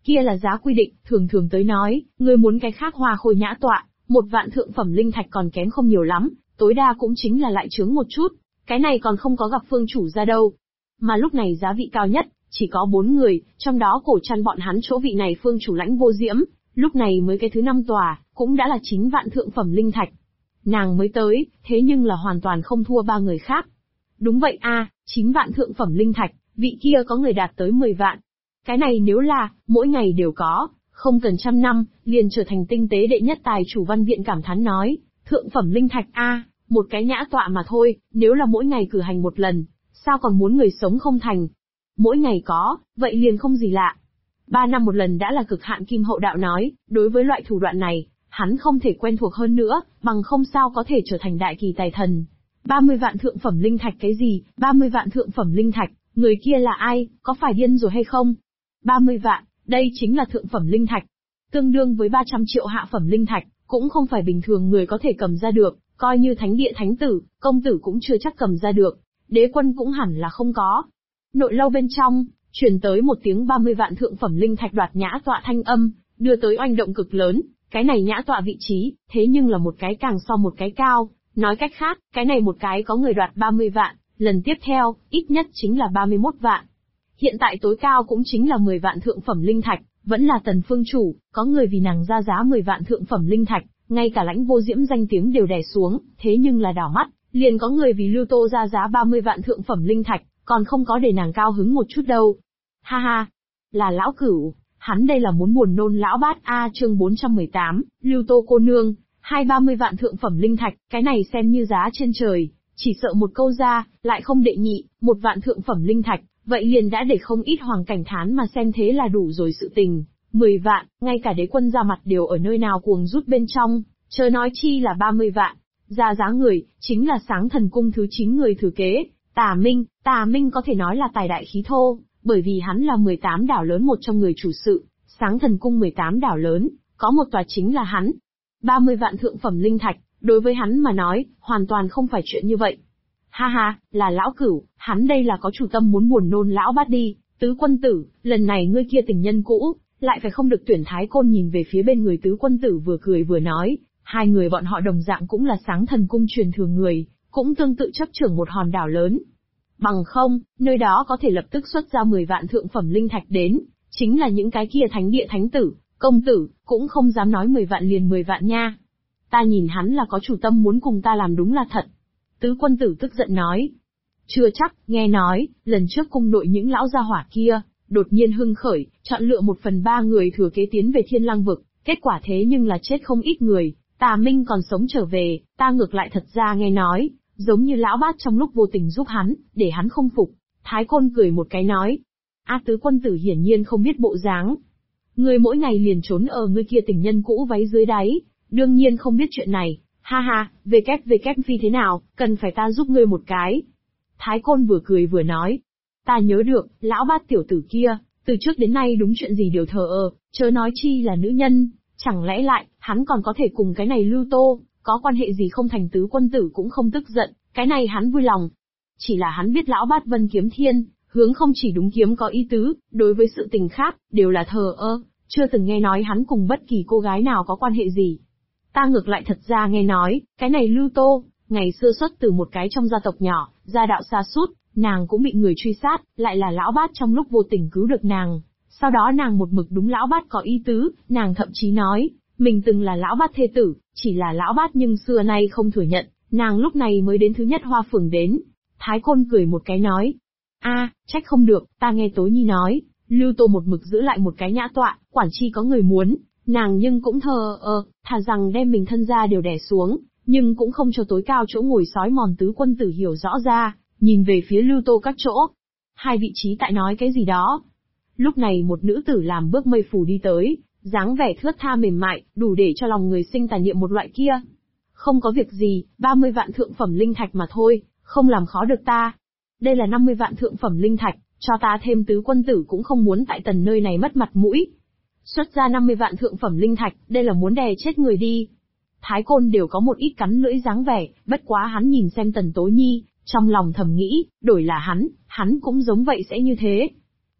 Kia là giá quy định, thường thường tới nói, người muốn cái khác hoa khôi nhã tọa, 1 vạn thượng phẩm linh thạch còn kém không nhiều lắm, tối đa cũng chính là lại chướng một chút, cái này còn không có gặp phương chủ ra đâu. Mà lúc này giá vị cao nhất, chỉ có 4 người, trong đó Cổ Trăn bọn hắn chỗ vị này phương chủ Lãnh Vô Diễm, lúc này mới cái thứ 5 tòa, cũng đã là 9 vạn thượng phẩm linh thạch. Nàng mới tới, thế nhưng là hoàn toàn không thua 3 người khác. Đúng vậy a, 9 vạn thượng phẩm linh thạch, vị kia có người đạt tới 10 vạn. Cái này nếu là, mỗi ngày đều có, không cần trăm năm, liền trở thành tinh tế đệ nhất tài chủ Văn Viện cảm thán nói, thượng phẩm linh thạch a, một cái nhã tọa mà thôi, nếu là mỗi ngày cử hành một lần, sao còn muốn người sống không thành. Mỗi ngày có, vậy liền không gì lạ. 3 năm một lần đã là cực hạn. Kim Hậu Đạo nói, đối với loại thủ đoạn này, hắn không thể quen thuộc hơn nữa, bằng không sao có thể trở thành đại kỳ tài thần. 30 vạn thượng phẩm linh thạch cái gì, 30 vạn thượng phẩm linh thạch, người kia là ai, có phải điên rồi hay không? 30 vạn, đây chính là thượng phẩm linh thạch. Tương đương với 300 triệu hạ phẩm linh thạch, cũng không phải bình thường người có thể cầm ra được, coi như thánh địa thánh tử, công tử cũng chưa chắc cầm ra được, đế quân cũng hẳn là không có. Nội lâu bên trong, truyền tới một tiếng 30 vạn thượng phẩm linh thạch đoạt nhã tọa thanh âm, đưa tới oanh động cực lớn. Cái này nhã tọa vị trí, thế nhưng là một cái càng so một cái cao, nói cách khác, cái này một cái có người đoạt 30 vạn, lần tiếp theo, ít nhất chính là 31 vạn. Hiện tại tối cao cũng chính là 10 vạn thượng phẩm linh thạch, vẫn là Tần phương chủ, có người vì nàng ra giá 10 vạn thượng phẩm linh thạch, ngay cả Lãnh Vô Diễm danh tiếng đều đè xuống, thế nhưng là đảo mắt, liền có người vì Lưu Tô ra giá 30 vạn thượng phẩm linh thạch, còn không có để nàng cao hứng một chút đâu. Ha ha, là lão cửu, hắn đây là muốn buồn nôn lão bát a. Chương 418, Lưu Tô cô nương, 30 vạn thượng phẩm linh thạch, cái này xem như giá trên trời, chỉ sợ một câu ra, lại không đệ nhị, 1 vạn thượng phẩm linh thạch, vậy liền đã để không ít hoàng cảnh thán mà xem thế là đủ rồi sự tình. 10 vạn, ngay cả đế quân ra mặt đều ở nơi nào cuồng rút bên trong, chớ nói chi là 30 vạn. Ra giá người, chính là Sáng Thần Cung thứ 9 người thừa kế, Tà Minh có thể nói là tài đại khí thô, bởi vì hắn là 18 đảo lớn một trong người chủ sự, Sáng Thần Cung 18 đảo lớn, có một tòa chính là hắn. 30 vạn thượng phẩm linh thạch, đối với hắn mà nói, hoàn toàn không phải chuyện như vậy. Ha ha, là lão cửu, hắn đây là có chủ tâm muốn buồn nôn lão bát đi, tứ quân tử, lần này ngươi kia tình nhân cũ, lại phải không được tuyển Thái Côn nhìn về phía bên người tứ quân tử vừa cười vừa nói, hai người bọn họ đồng dạng cũng là Sáng Thần Cung truyền thừa người, cũng tương tự chấp trưởng một hòn đảo lớn. Bằng không, nơi đó có thể lập tức xuất ra 10 vạn thượng phẩm linh thạch đến, chính là những cái kia thánh địa thánh tử, công tử, cũng không dám nói 10 vạn liền 10 vạn nha. Ta nhìn hắn là có chủ tâm muốn cùng ta làm đúng là thật. Tứ quân tử tức giận nói. Chưa chắc, nghe nói, lần trước cung nội những lão gia hỏa kia, đột nhiên hưng khởi, chọn lựa 1/3 người thừa kế tiến về Thiên Lăng vực, kết quả thế nhưng là chết không ít người, Tà Minh còn sống trở về, ta ngược lại thật ra nghe nói, giống như lão bát trong lúc vô tình giúp hắn, để hắn không phục. Thái Côn cười một cái nói. Tứ quân tử hiển nhiên không biết bộ dáng. Ngươi mỗi ngày liền trốn ở ngươi kia tình nhân cũ váy dưới đáy, đương nhiên không biết chuyện này. Ha ha, VKVK phi thế nào, cần phải ta giúp ngươi một cái. Thái Côn vừa cười vừa nói. Ta nhớ được, lão bát tiểu tử kia, từ trước đến nay đúng chuyện gì đều thờ ơ, chớ nói chi là nữ nhân, chẳng lẽ lại, hắn còn có thể cùng cái này Lưu Tô, có quan hệ gì không thành. Tứ quân tử cũng không tức giận, cái này hắn vui lòng. Chỉ là hắn biết lão bát Vân Kiếm Thiên, hướng không chỉ đúng kiếm có ý tứ, đối với sự tình khác, đều là thờ ơ, chưa từng nghe nói hắn cùng bất kỳ cô gái nào có quan hệ gì. Ta ngược lại thật ra nghe nói, cái này Lưu Tô, ngày xưa xuất từ một cái trong gia tộc nhỏ, gia đạo xa sút, nàng cũng bị người truy sát, lại là lão bát trong lúc vô tình cứu được nàng. Sau đó nàng một mực đúng lão bát có ý tứ, nàng thậm chí nói, mình từng là lão bát thê tử, chỉ là lão bát nhưng xưa nay không thừa nhận, nàng lúc này mới đến thứ nhất Hoa Phường đến. Thái Côn cười một cái nói, trách không được, ta nghe Tố Nhi nói, Lưu Tô một mực giữ lại một cái nhã tọa, quản chi có người muốn, nàng nhưng cũng thờ ơ, thà rằng đem mình thân ra đều đè xuống, nhưng cũng không cho tối cao chỗ ngồi sói mòn. Tứ quân tử hiểu rõ ra, nhìn về phía Lưu Tô các chỗ. Hai vị trí tại nói cái gì đó. Lúc này một nữ tử làm bước mây phủ đi tới, dáng vẻ thướt tha mềm mại, đủ để cho lòng người sinh tà niệm một loại kia. Không có việc gì, 30 vạn thượng phẩm linh thạch mà thôi, không làm khó được ta. Đây là 50 vạn thượng phẩm linh thạch, cho ta thêm. Tứ quân tử cũng không muốn tại Tần nơi này mất mặt mũi. Xuất ra 50 vạn thượng phẩm linh thạch, đây là muốn đè chết người đi. Thái Côn đều có một ít cắn lưỡi dáng vẻ, bất quá hắn nhìn xem Tần Tố Nhi, trong lòng thầm nghĩ, đổi là hắn cũng giống vậy sẽ như thế.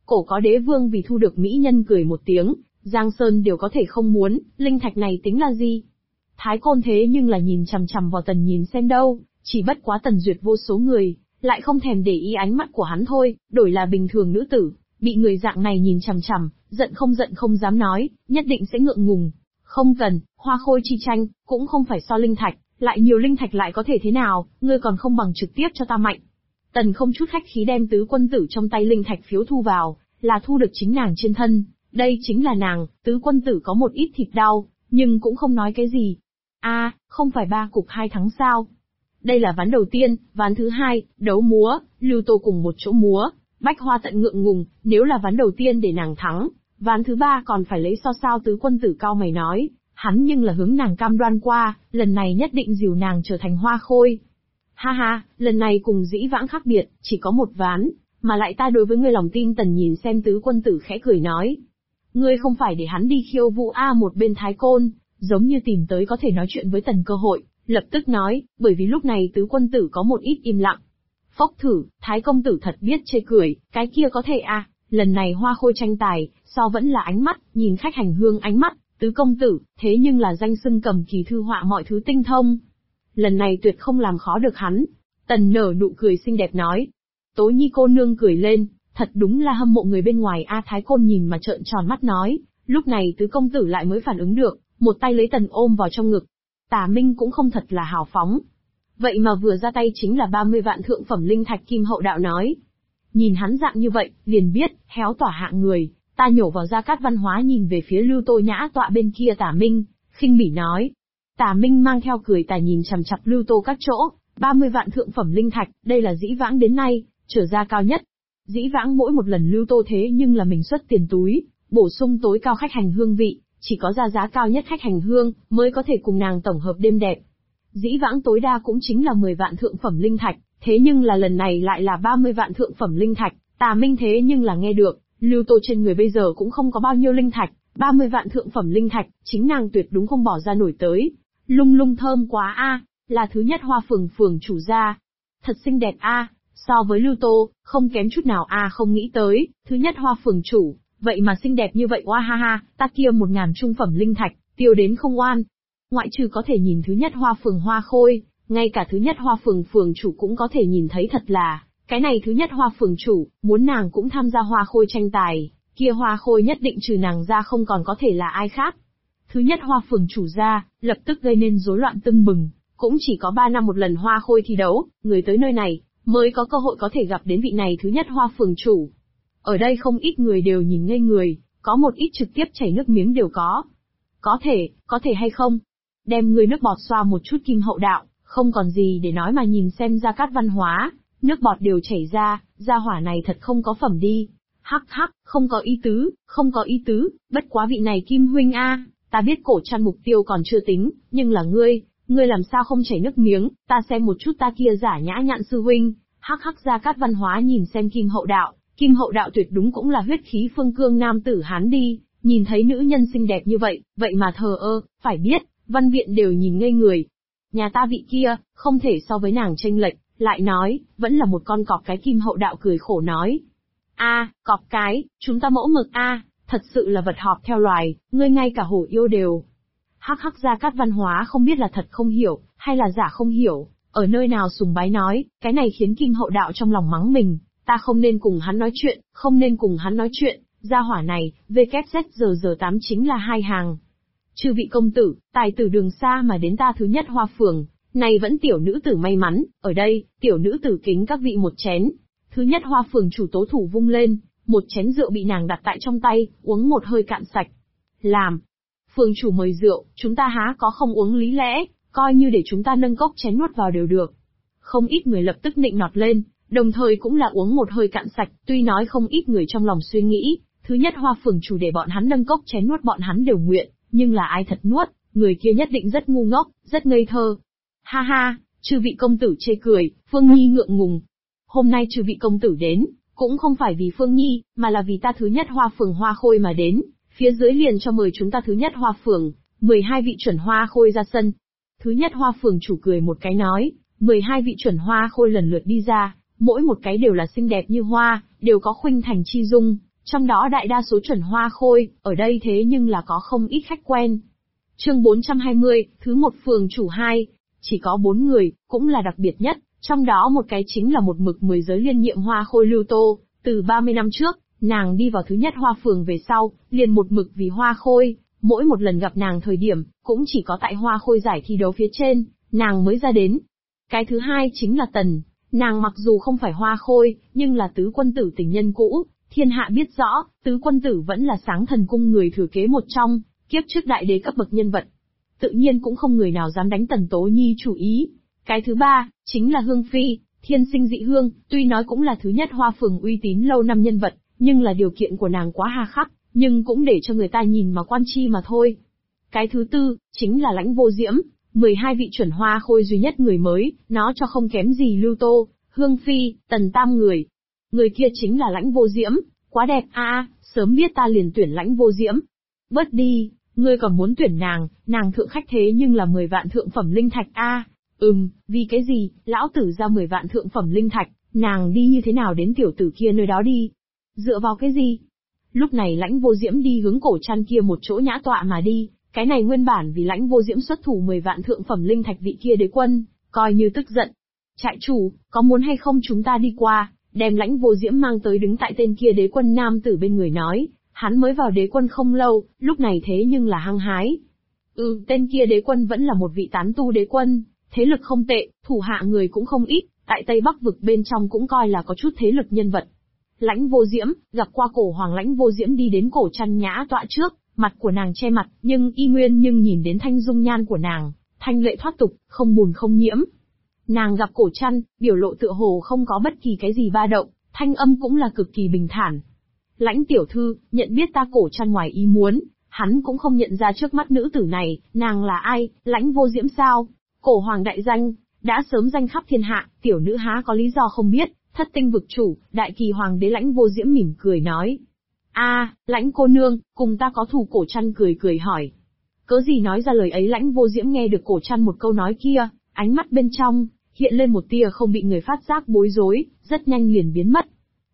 Cổ có đế vương vì thu được mỹ nhân cười một tiếng, Giang Sơn đều có thể không muốn, linh thạch này tính là gì? Thái Côn thế nhưng là nhìn chằm chằm vào Tần Nhìn xem đâu, chỉ bất quá Tần Duyệt vô số người, lại không thèm để ý ánh mắt của hắn thôi, đổi là bình thường nữ tử, bị người dạng này nhìn chằm chằm, giận không dám nói, nhất định sẽ ngượng ngùng. Không cần, hoa khôi chi tranh, cũng không phải so linh thạch, lại nhiều linh thạch lại có thể thế nào, ngươi còn không bằng trực tiếp cho ta mạnh. Tần không chút khách khí đem tứ quân tử trong tay linh thạch phiếu thu vào, là thu được chính nàng trên thân, đây chính là nàng, tứ quân tử có một ít thịt đau, nhưng cũng không nói cái gì. Không phải 3 cục 2 thắng sao? Đây là ván đầu tiên, ván thứ hai, đấu múa, Lưu Tô cùng một chỗ múa, Bách Hoa tận ngượng ngùng, nếu là ván đầu tiên để nàng thắng, ván thứ 3 còn phải lấy sao tứ quân tử cao mày nói, hắn nhưng là hướng nàng cam đoan qua, lần này nhất định dìu nàng trở thành hoa khôi. Ha ha, lần này cùng dĩ vãng khác biệt, chỉ có một ván, mà lại ta đối với ngươi lòng tin. Tần Nhìn xem tứ quân tử khẽ cười nói. Ngươi không phải để hắn đi khiêu vũ một bên Thái Côn, giống như tìm tới có thể nói chuyện với Tần cơ hội, lập tức nói, bởi vì lúc này tứ quân tử có một ít im lặng. Phốc thử, Thái công tử thật biết chê cười, cái kia có thể lần này hoa khôi tranh tài, so vẫn là ánh mắt, nhìn khách hành hương ánh mắt, tứ công tử, thế nhưng là danh xưng cầm kỳ thư họa mọi thứ tinh thông. Lần này tuyệt không làm khó được hắn. Tần nở nụ cười xinh đẹp nói. Tố Nhi cô nương cười lên, thật đúng là hâm mộ người bên ngoài Thái Côn nhìn mà trợn tròn mắt nói, lúc này tứ công tử lại mới phản ứng được, một tay lấy Tần ôm vào trong ngực. Tả Minh cũng không thật là hào phóng. Vậy mà vừa ra tay chính là 30 vạn thượng phẩm linh thạch. Kim Hậu Đạo nói. Nhìn hắn dạng như vậy, liền biết, héo tỏa hạng người, ta nhổ vào Gia Cát Văn Hóa nhìn về phía Lưu Tô nhã tọa bên kia Tả Minh, khinh bỉ nói. Tả Minh mang theo cười tà nhìn chằm chằm Lưu Tô các chỗ, 30 vạn thượng phẩm linh thạch, đây là dĩ vãng đến nay, trở ra cao nhất. Dĩ vãng mỗi một lần Lưu Tô thế nhưng là mình xuất tiền túi, bổ sung tối cao khách hành hương vị, chỉ có ra giá cao nhất khách hành hương, mới có thể cùng nàng tổng hợp đêm đẹp. Dĩ vãng tối đa cũng chính là 10 vạn thượng phẩm linh thạch, thế nhưng là lần này lại là 30 vạn thượng phẩm linh thạch. Tà Minh thế nhưng là nghe được, Lưu Tô trên người bây giờ cũng không có bao nhiêu linh thạch, 30 vạn thượng phẩm linh thạch, chính nàng tuyệt đúng không bỏ ra nổi tới. Lung lung thơm quá là thứ nhất hoa phường chủ gia. Thật xinh đẹp so với Lưu Tô, không kém chút nào không nghĩ tới, thứ nhất hoa phường chủ, vậy mà xinh đẹp như vậy ha ha, ta kia 1000 trung phẩm linh thạch, tiêu đến không oan. Ngoại trừ có thể nhìn thứ nhất hoa phường hoa khôi, ngay cả thứ nhất hoa phường chủ cũng có thể nhìn thấy thật là, cái này thứ nhất hoa phường chủ, muốn nàng cũng tham gia hoa khôi tranh tài, kia hoa khôi nhất định trừ nàng ra không còn có thể là ai khác. Thứ nhất hoa phường chủ ra, lập tức gây nên rối loạn tưng bừng, cũng chỉ có 3 năm một lần hoa khôi thi đấu, người tới nơi này, mới có cơ hội có thể gặp đến vị này thứ nhất hoa phường chủ. Ở đây không ít người đều nhìn ngây người, có một ít trực tiếp chảy nước miếng đều có. Có thể hay không? Đem người nước bọt xoa một chút. Kim Hậu Đạo, không còn gì để nói mà nhìn xem Gia Cát Văn Hóa, nước bọt đều chảy ra, gia hỏa này thật không có phẩm đi. Hắc, không có ý tứ, bất quá vị này Kim huynh ta biết cổ trăn mục tiêu còn chưa tính, nhưng là ngươi làm sao không chảy nước miếng, ta xem một chút ta kia giả nhã nhặn sư huynh. Hắc, Gia Cát Văn Hóa nhìn xem Kim Hậu Đạo tuyệt đúng cũng là huyết khí phương cương nam tử hán đi, nhìn thấy nữ nhân xinh đẹp như vậy, vậy mà thờ ơ, phải biết, văn viện đều nhìn ngây người. Nhà ta vị kia, không thể so với nàng chênh lệch, lại nói, vẫn là một con cọp cái. Kim Hậu Đạo cười khổ nói. Cọp cái, chúng ta mẫu mực thật sự là vật họp theo loài, ngươi ngay cả hổ yêu đều. Hắc, Gia Cát Văn Hóa không biết là thật không hiểu, hay là giả không hiểu, ở nơi nào sùng bái nói, cái này khiến Kim Hậu Đạo trong lòng mắng mình, ta không nên cùng hắn nói chuyện, gia hỏa này, VKZ 8 chính là 2 hàng. Chư vị công tử, tài tử đường xa mà đến ta thứ nhất hoa phường, này vẫn tiểu nữ tử may mắn, ở đây, tiểu nữ tử kính các vị một chén. Thứ nhất hoa phường chủ tố thủ vung lên, một chén rượu bị nàng đặt tại trong tay, uống một hơi cạn sạch. Làm. Phường chủ mời rượu, chúng ta há có không uống lý lẽ, coi như để chúng ta nâng cốc chén nuốt vào đều được. Không ít người lập tức nịnh nọt lên, đồng thời cũng là uống một hơi cạn sạch, tuy nói không ít người trong lòng suy nghĩ, thứ nhất hoa phường chủ để bọn hắn nâng cốc chén nuốt bọn hắn đều nguyện, nhưng là ai thật nuốt, người kia nhất định rất ngu ngốc, rất ngây thơ. Ha ha, chư vị công tử chê cười, Phương Nhi ngượng ngùng. Hôm nay chư vị công tử đến, cũng không phải vì Phương Nhi, mà là vì ta thứ nhất hoa phường hoa khôi mà đến, phía dưới liền cho mời chúng ta thứ nhất hoa phường, 12 vị chuẩn hoa khôi ra sân. Thứ nhất hoa phường chủ cười một cái nói, 12 vị chuẩn hoa khôi lần lượt đi ra, mỗi một cái đều là xinh đẹp như hoa, đều có khuynh thành chi dung, Trong đó đại đa số chuẩn hoa khôi, ở đây thế nhưng là có không ít khách quen. Chương 420, thứ một phường chủ 2, chỉ có 4 người, cũng là đặc biệt nhất, trong đó một cái chính là một mực 10 giới liên nhiệm hoa khôi Lưu Tô, từ 30 năm trước, nàng đi vào thứ nhất hoa phường về sau, liền một mực vì hoa khôi, mỗi một lần gặp nàng thời điểm, cũng chỉ có tại hoa khôi giải thi đấu phía trên, nàng mới ra đến. Cái thứ hai chính là Tần, nàng mặc dù không phải hoa khôi, nhưng là tứ quân tử tình nhân cũ, thiên hạ biết rõ, tứ quân tử vẫn là Sáng Thần Cung người thừa kế một trong, kiếp trước đại đế cấp bậc nhân vật. Tự nhiên cũng không người nào dám đánh Tần Tố Nhi chủ ý. Cái thứ ba, chính là Hương Phi, thiên sinh dị hương, tuy nói cũng là thứ nhất hoa phường uy tín lâu năm nhân vật, nhưng là điều kiện của nàng quá hà khắc, nhưng cũng để cho người ta nhìn mà quan chi mà thôi. Cái thứ tư, chính là Lãnh Vô Diễm, 12 vị chuẩn hoa khôi duy nhất người mới, nó cho không kém gì Lưu Tô, Hương Phi, Tần tam người. Người kia chính là Lãnh Vô Diễm, quá đẹp a, sớm biết ta liền tuyển Lãnh Vô Diễm. Bớt đi, ngươi còn muốn tuyển nàng thượng khách thế nhưng là 10 vạn thượng phẩm linh thạch a. Vì cái gì, lão tử ra 10 vạn thượng phẩm linh thạch, nàng đi như thế nào đến tiểu tử kia nơi đó đi? Dựa vào cái gì? Lúc này Lãnh Vô Diễm đi hướng cổ trăn kia một chỗ nhã tọa mà đi, cái này nguyên bản vì Lãnh Vô Diễm xuất thủ 10 vạn thượng phẩm linh thạch vị kia đế quân, coi như tức giận. Trại chủ, có muốn hay không chúng ta đi qua, đem Lãnh Vô Diễm mang tới đứng tại tên kia đế quân nam tử bên người nói, hắn mới vào đế quân không lâu, lúc này thế nhưng là hăng hái. Tên kia đế quân vẫn là một vị tán tu đế quân, thế lực không tệ, thủ hạ người cũng không ít, tại Tây Bắc vực bên trong cũng coi là có chút thế lực nhân vật. Lãnh Vô Diễm, gặp qua cổ hoàng Lãnh Vô Diễm đi đến cổ trăn nhã tọa trước, mặt của nàng che mặt, nhưng y nguyên nhưng nhìn đến thanh dung nhan của nàng, thanh lệ thoát tục, không bùn không nhiễm. Nàng gặp cổ trăn, biểu lộ tựa hồ không có bất kỳ cái gì ba động, thanh âm cũng là cực kỳ bình thản. Lãnh tiểu thư, nhận biết ta cổ trăn ngoài ý muốn, hắn cũng không nhận ra trước mắt nữ tử này, nàng là ai, Lãnh Vô Diễm sao? Cổ hoàng đại danh, đã sớm danh khắp thiên hạ, tiểu nữ há có lý do không biết, thất tinh vực chủ, đại kỳ hoàng đế Lãnh Vô Diễm mỉm cười nói. Lãnh cô nương, cùng ta có thù cổ trăn cười hỏi. Cớ gì nói ra lời ấy Lãnh Vô Diễm nghe được cổ trăn một câu nói kia, ánh mắt bên trong, hiện lên một tia không bị người phát giác bối rối, rất nhanh liền biến mất.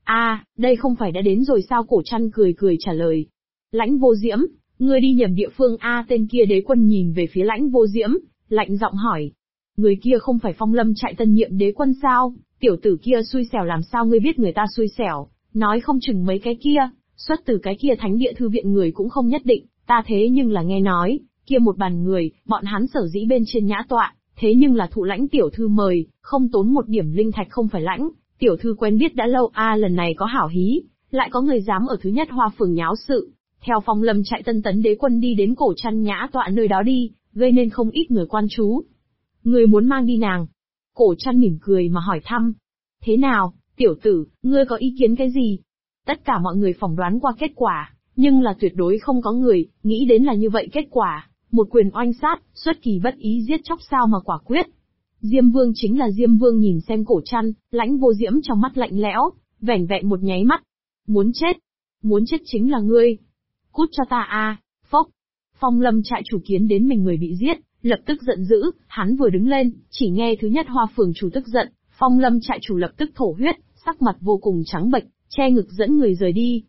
Đây không phải đã đến rồi sao cổ trăn cười trả lời. Lãnh Vô Diễm, ngươi đi nhầm địa phương tên kia đế quân nhìn về phía Lãnh Vô Diễm, lạnh giọng hỏi. Người kia không phải Phong Lâm trại tân nhiệm đế quân sao, tiểu tử kia xui xẻo làm sao ngươi biết người ta xui xẻo, nói không chừng mấy cái kia, xuất từ cái kia thánh địa thư viện người cũng không nhất định, ta thế nhưng là nghe nói, kia một bàn người, bọn hắn sở dĩ bên trên nhã tọa, thế nhưng là thụ Lãnh tiểu thư mời, không tốn một điểm linh thạch không phải Lãnh, tiểu thư quen biết đã lâu lần này có hảo hí, lại có người dám ở thứ nhất hoa phường nháo sự, theo Phong Lâm trại tân tấn đế quân đi đến cổ trăn nhã tọa nơi đó đi, gây nên không ít người quan chú. Người muốn mang đi nàng? Cổ trăn mỉm cười mà hỏi thăm. Thế nào, tiểu tử, ngươi có ý kiến cái gì? Tất cả mọi người phỏng đoán qua kết quả, nhưng là tuyệt đối không có người nghĩ đến là như vậy kết quả, một quyền oanh sát, xuất kỳ bất ý giết chóc sao mà quả quyết. Diêm Vương chính là Diêm Vương nhìn xem cổ trăn, Lãnh Vô Diễm trong mắt lạnh lẽo, vẻn vẹn một nháy mắt. Muốn chết chính là ngươi. Cút cho ta phốc. Phong Lâm trại chủ kiến đến mình người bị giết, lập tức giận dữ, hắn vừa đứng lên, chỉ nghe thứ nhất hoa phường chủ tức giận, Phong Lâm trại chủ lập tức thổ huyết, sắc mặt vô cùng trắng bệch, che ngực dẫn người rời đi.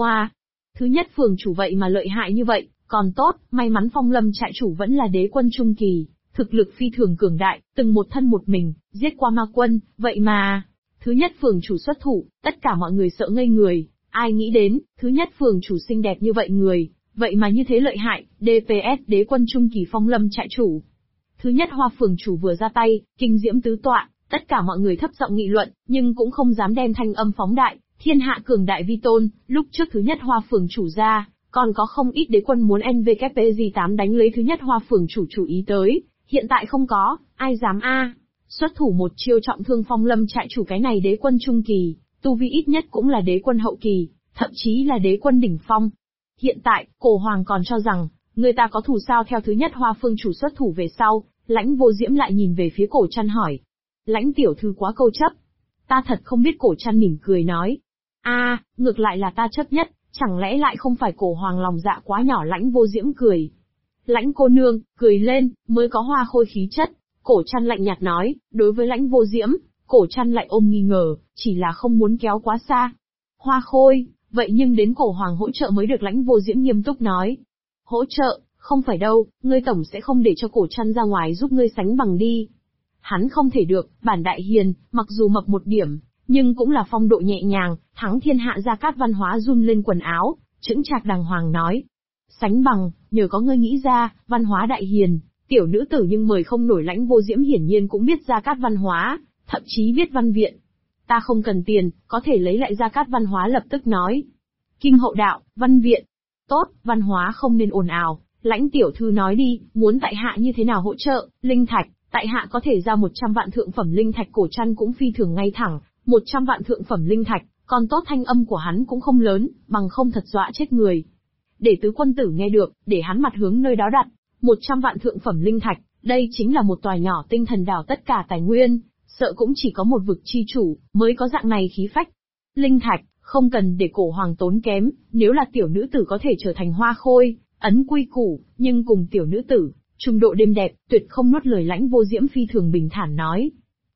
Thứ nhất phường chủ vậy mà lợi hại như vậy, còn tốt, may mắn Phong Lâm trại chủ vẫn là đế quân trung kỳ, thực lực phi thường cường đại, từng một thân một mình, giết qua ma quân, vậy mà, thứ nhất phường chủ xuất thủ, tất cả mọi người sợ ngây người, ai nghĩ đến, thứ nhất phường chủ xinh đẹp như vậy người, vậy mà như thế lợi hại, DPS đế quân trung kỳ Phong Lâm trại chủ. Thứ nhất hoa phường chủ vừa ra tay, kinh diễm tứ tọa, tất cả mọi người thấp giọng nghị luận, nhưng cũng không dám đem thanh âm phóng đại, thiên hạ cường đại vi tôn, lúc trước thứ nhất hoa phường chủ ra, còn có không ít đế quân muốn NVKPG8 đánh lấy thứ nhất hoa phường chủ chú ý tới, hiện tại không có, ai dám xuất thủ một chiêu trọng thương Phong Lâm trại chủ cái này đế quân trung kỳ, tu vi ít nhất cũng là đế quân hậu kỳ, thậm chí là đế quân đỉnh phong. Hiện tại, cổ hoàng còn cho rằng, người ta có thủ sao theo thứ nhất hoa phương chủ xuất thủ về sau, Lãnh Vô Diễm lại nhìn về phía cổ trăn hỏi. Lãnh tiểu thư quá câu chấp. Ta thật không biết cổ trăn mỉm cười nói. Ngược lại là ta chấp nhất, chẳng lẽ lại không phải cổ hoàng lòng dạ quá nhỏ Lãnh Vô Diễm cười. Lãnh cô nương, cười lên, mới có hoa khôi khí chất. Cổ trăn lạnh nhạt nói, đối với Lãnh Vô Diễm, cổ trăn lại ôm nghi ngờ, chỉ là không muốn kéo quá xa. Hoa khôi, vậy nhưng đến cổ hoàng hỗ trợ mới được. Lãnh Vô Diễm nghiêm túc nói. Hỗ trợ, không phải đâu, ngươi tổng sẽ không để cho Cổ Trăn ra ngoài giúp ngươi sánh bằng đi. Hắn không thể được, bản đại hiền, mặc dù mập một điểm, nhưng cũng là phong độ nhẹ nhàng, thắng thiên hạ. Gia Cát Văn Hóa run lên quần áo, chững chạc đàng hoàng nói. Sánh bằng, nhờ có ngươi nghĩ ra, Văn Hóa đại hiền, tiểu nữ tử nhưng mời không nổi. Lãnh Vô Diễm hiển nhiên cũng biết Gia Cát Văn Hóa, thậm chí biết văn viện. Ta không cần tiền, có thể lấy lại. Gia Cát Văn Hóa lập tức nói. Kim Hậu đạo, văn viện. Tốt, Văn Hóa không nên ồn ào, Lãnh tiểu thư nói đi, muốn tại hạ như thế nào hỗ trợ? Linh thạch, tại hạ có thể ra 100 vạn thượng phẩm linh thạch. Cổ Trăn cũng phi thường ngay thẳng, 100 vạn thượng phẩm linh thạch, còn tốt thanh âm của hắn cũng không lớn, bằng không thật dọa chết người. Để tứ quân tử nghe được, để hắn mặt hướng nơi đó đặt, 100 vạn thượng phẩm linh thạch, đây chính là một tòa nhỏ tinh thần đảo. Tất cả tài nguyên, sợ cũng chỉ có một vực chi chủ, mới có dạng này khí phách. Linh thạch, không cần để cổ hoàng tốn kém, nếu là tiểu nữ tử có thể trở thành hoa khôi, ấn quy củ, nhưng cùng tiểu nữ tử, trung độ đêm đẹp, tuyệt không nuốt lời. Lãnh Vô Diễm phi thường bình thản nói.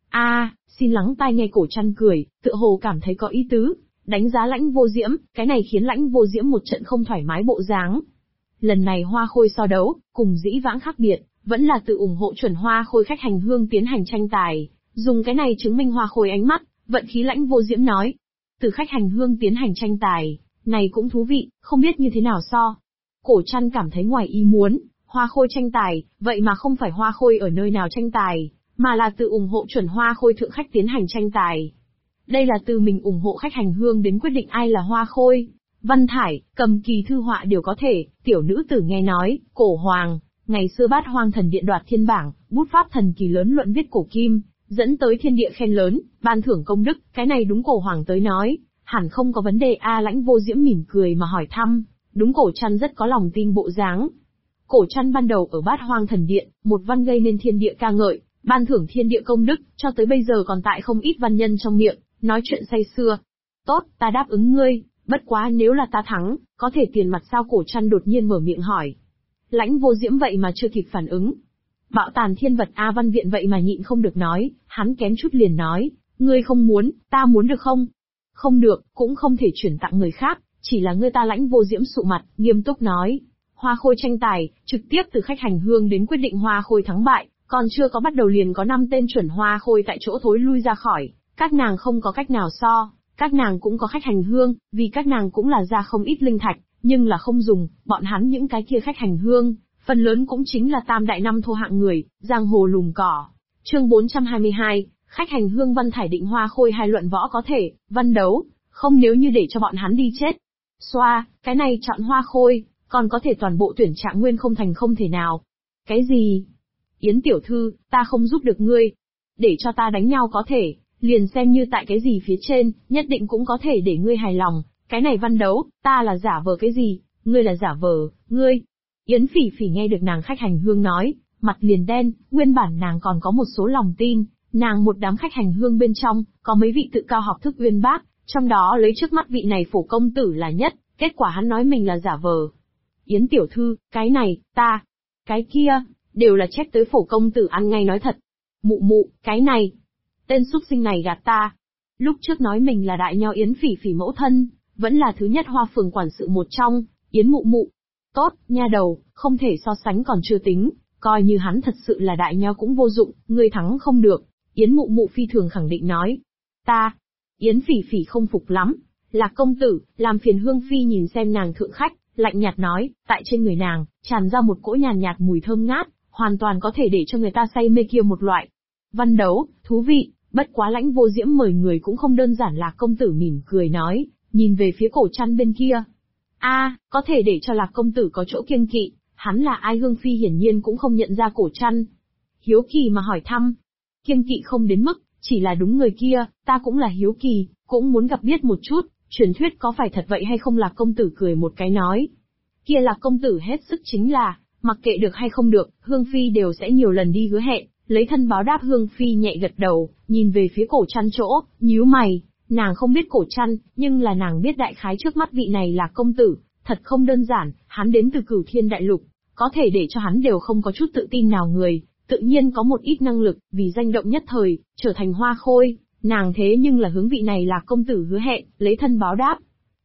Xin lắng tai. Nghe Cổ Trăn cười, tựa hồ cảm thấy có ý tứ, đánh giá Lãnh Vô Diễm, cái này khiến Lãnh Vô Diễm một trận không thoải mái bộ dáng. Lần này hoa khôi so đấu, cùng dĩ vãng khác biệt, vẫn là tự ủng hộ chuẩn hoa khôi khách hành hương tiến hành tranh tài, dùng cái này chứng minh hoa khôi ánh mắt, vận khí. Lãnh Vô Diễm nói. Từ khách hành hương tiến hành tranh tài, này cũng thú vị, không biết như thế nào so. Cổ Trăn cảm thấy ngoài ý muốn, hoa khôi tranh tài, vậy mà không phải hoa khôi ở nơi nào tranh tài, mà là tự ủng hộ chuẩn hoa khôi thượng khách tiến hành tranh tài. Đây là từ mình ủng hộ khách hành hương đến quyết định ai là hoa khôi. Văn thải, cầm kỳ thư họa đều có thể. Tiểu nữ tử nghe nói, cổ hoàng, ngày xưa Bát Hoang Thần Điện đoạt thiên bảng, bút pháp thần kỳ lớn luận viết cổ kim, dẫn tới thiên địa khen lớn, ban thưởng công đức, cái này đúng cổ hoàng tới nói, hẳn không có vấn đề. Lãnh Vô Diễm mỉm cười mà hỏi thăm, đúng Cổ Trăn rất có lòng tin bộ dáng. Cổ Trăn ban đầu ở Bát Hoang Thần Điện, một văn gây nên thiên địa ca ngợi, ban thưởng thiên địa công đức, cho tới bây giờ còn tại không ít văn nhân trong miệng, nói chuyện say sưa. Tốt, ta đáp ứng ngươi, bất quá nếu là ta thắng, có thể tiền mặt sao? Cổ Trăn đột nhiên mở miệng hỏi. Lãnh Vô Diễm vậy mà chưa kịp phản ứng. Bạo tàn thiên vật văn viện vậy mà nhịn không được nói, hắn kém chút liền nói, ngươi không muốn, ta muốn được không? Không được, cũng không thể chuyển tặng người khác, chỉ là ngươi ta. Lãnh Vô Diễm sụ mặt, nghiêm túc nói. Hoa khôi tranh tài, trực tiếp từ khách hành hương đến quyết định hoa khôi thắng bại, còn chưa có bắt đầu liền có 5 tên chuẩn hoa khôi tại chỗ thối lui ra khỏi, các nàng không có cách nào so, các nàng cũng có khách hành hương, vì các nàng cũng là ra không ít linh thạch, nhưng là không dùng, bọn hắn những cái kia khách hành hương, phần lớn cũng chính là tam đại năm thô hạng người, giang hồ lùm cỏ. Chương 422, khách hành hương. Văn thải định hoa khôi hai luận võ có thể, văn đấu, không nếu như để cho bọn hắn đi chết. Xoa, cái này chọn hoa khôi, còn có thể toàn bộ tuyển trạng nguyên không thành không thể nào. Cái gì? Yến tiểu thư, ta không giúp được ngươi. Để cho ta đánh nhau có thể, liền xem như tại cái gì phía trên, nhất định cũng có thể để ngươi hài lòng. Cái này văn đấu, ta là giả vờ cái gì? Ngươi là giả vờ, ngươi. Yến Phỉ Phỉ nghe được nàng khách hành hương nói, mặt liền đen, nguyên bản nàng còn có một số lòng tin, nàng một đám khách hành hương bên trong, có mấy vị tự cao học thức uyên bác, trong đó lấy trước mắt vị này Phổ công tử là nhất, kết quả hắn nói mình là giả vờ. Yến tiểu thư, cái này, cái kia, đều là trách tới Phổ công tử ăn ngay nói thật. Mụ mụ, cái này, tên súc sinh này gạt ta. Lúc trước nói mình là đại nho Yến Phỉ Phỉ mẫu thân, vẫn là thứ nhất Hoa phường quản sự một trong, Yến mụ mụ. Tốt, nha đầu, không thể so sánh còn chưa tính, coi như hắn thật sự là đại nho cũng vô dụng, ngươi thắng không được. Yến mụ mụ phi thường khẳng định nói. Yến Phỉ Phỉ không phục lắm. Lạc công tử, làm phiền Hương Phi nhìn xem nàng thượng khách, lạnh nhạt nói, tại trên người nàng, tràn ra một cỗ nhàn nhạt mùi thơm ngát, hoàn toàn có thể để cho người ta say mê kia một loại. Văn đấu, thú vị, bất quá Lãnh Vô Diễm mời người cũng không đơn giản. Lạc công tử mỉm cười nói, nhìn về phía Cổ Trăn bên kia. Có thể để cho Lạc công tử có chỗ kiêng kỵ, hắn là ai? Hương Phi hiển nhiên cũng không nhận ra Cổ Trăn. Hiếu kỳ mà hỏi thăm. Kiêng kỵ không đến mức, chỉ là đúng người kia, ta cũng là hiếu kỳ, cũng muốn gặp biết một chút, truyền thuyết có phải thật vậy hay không? Lạc công tử cười một cái nói. Kia Lạc công tử hết sức chính là, mặc kệ được hay không được, Hương Phi đều sẽ nhiều lần đi hứa hẹn, lấy thân báo đáp. Hương Phi nhẹ gật đầu, nhìn về phía Cổ Trăn chỗ, nhíu mày, nàng không biết Cổ Trăn, nhưng là nàng biết đại khái trước mắt vị này là công tử, thật không đơn giản, hắn đến từ Cửu Thiên Đại Lục, có thể để cho hắn đều không có chút tự tin nào người, tự nhiên có một ít năng lực, vì danh động nhất thời, trở thành hoa khôi, nàng thế nhưng là hướng vị này là công tử hứa hẹn, lấy thân báo đáp.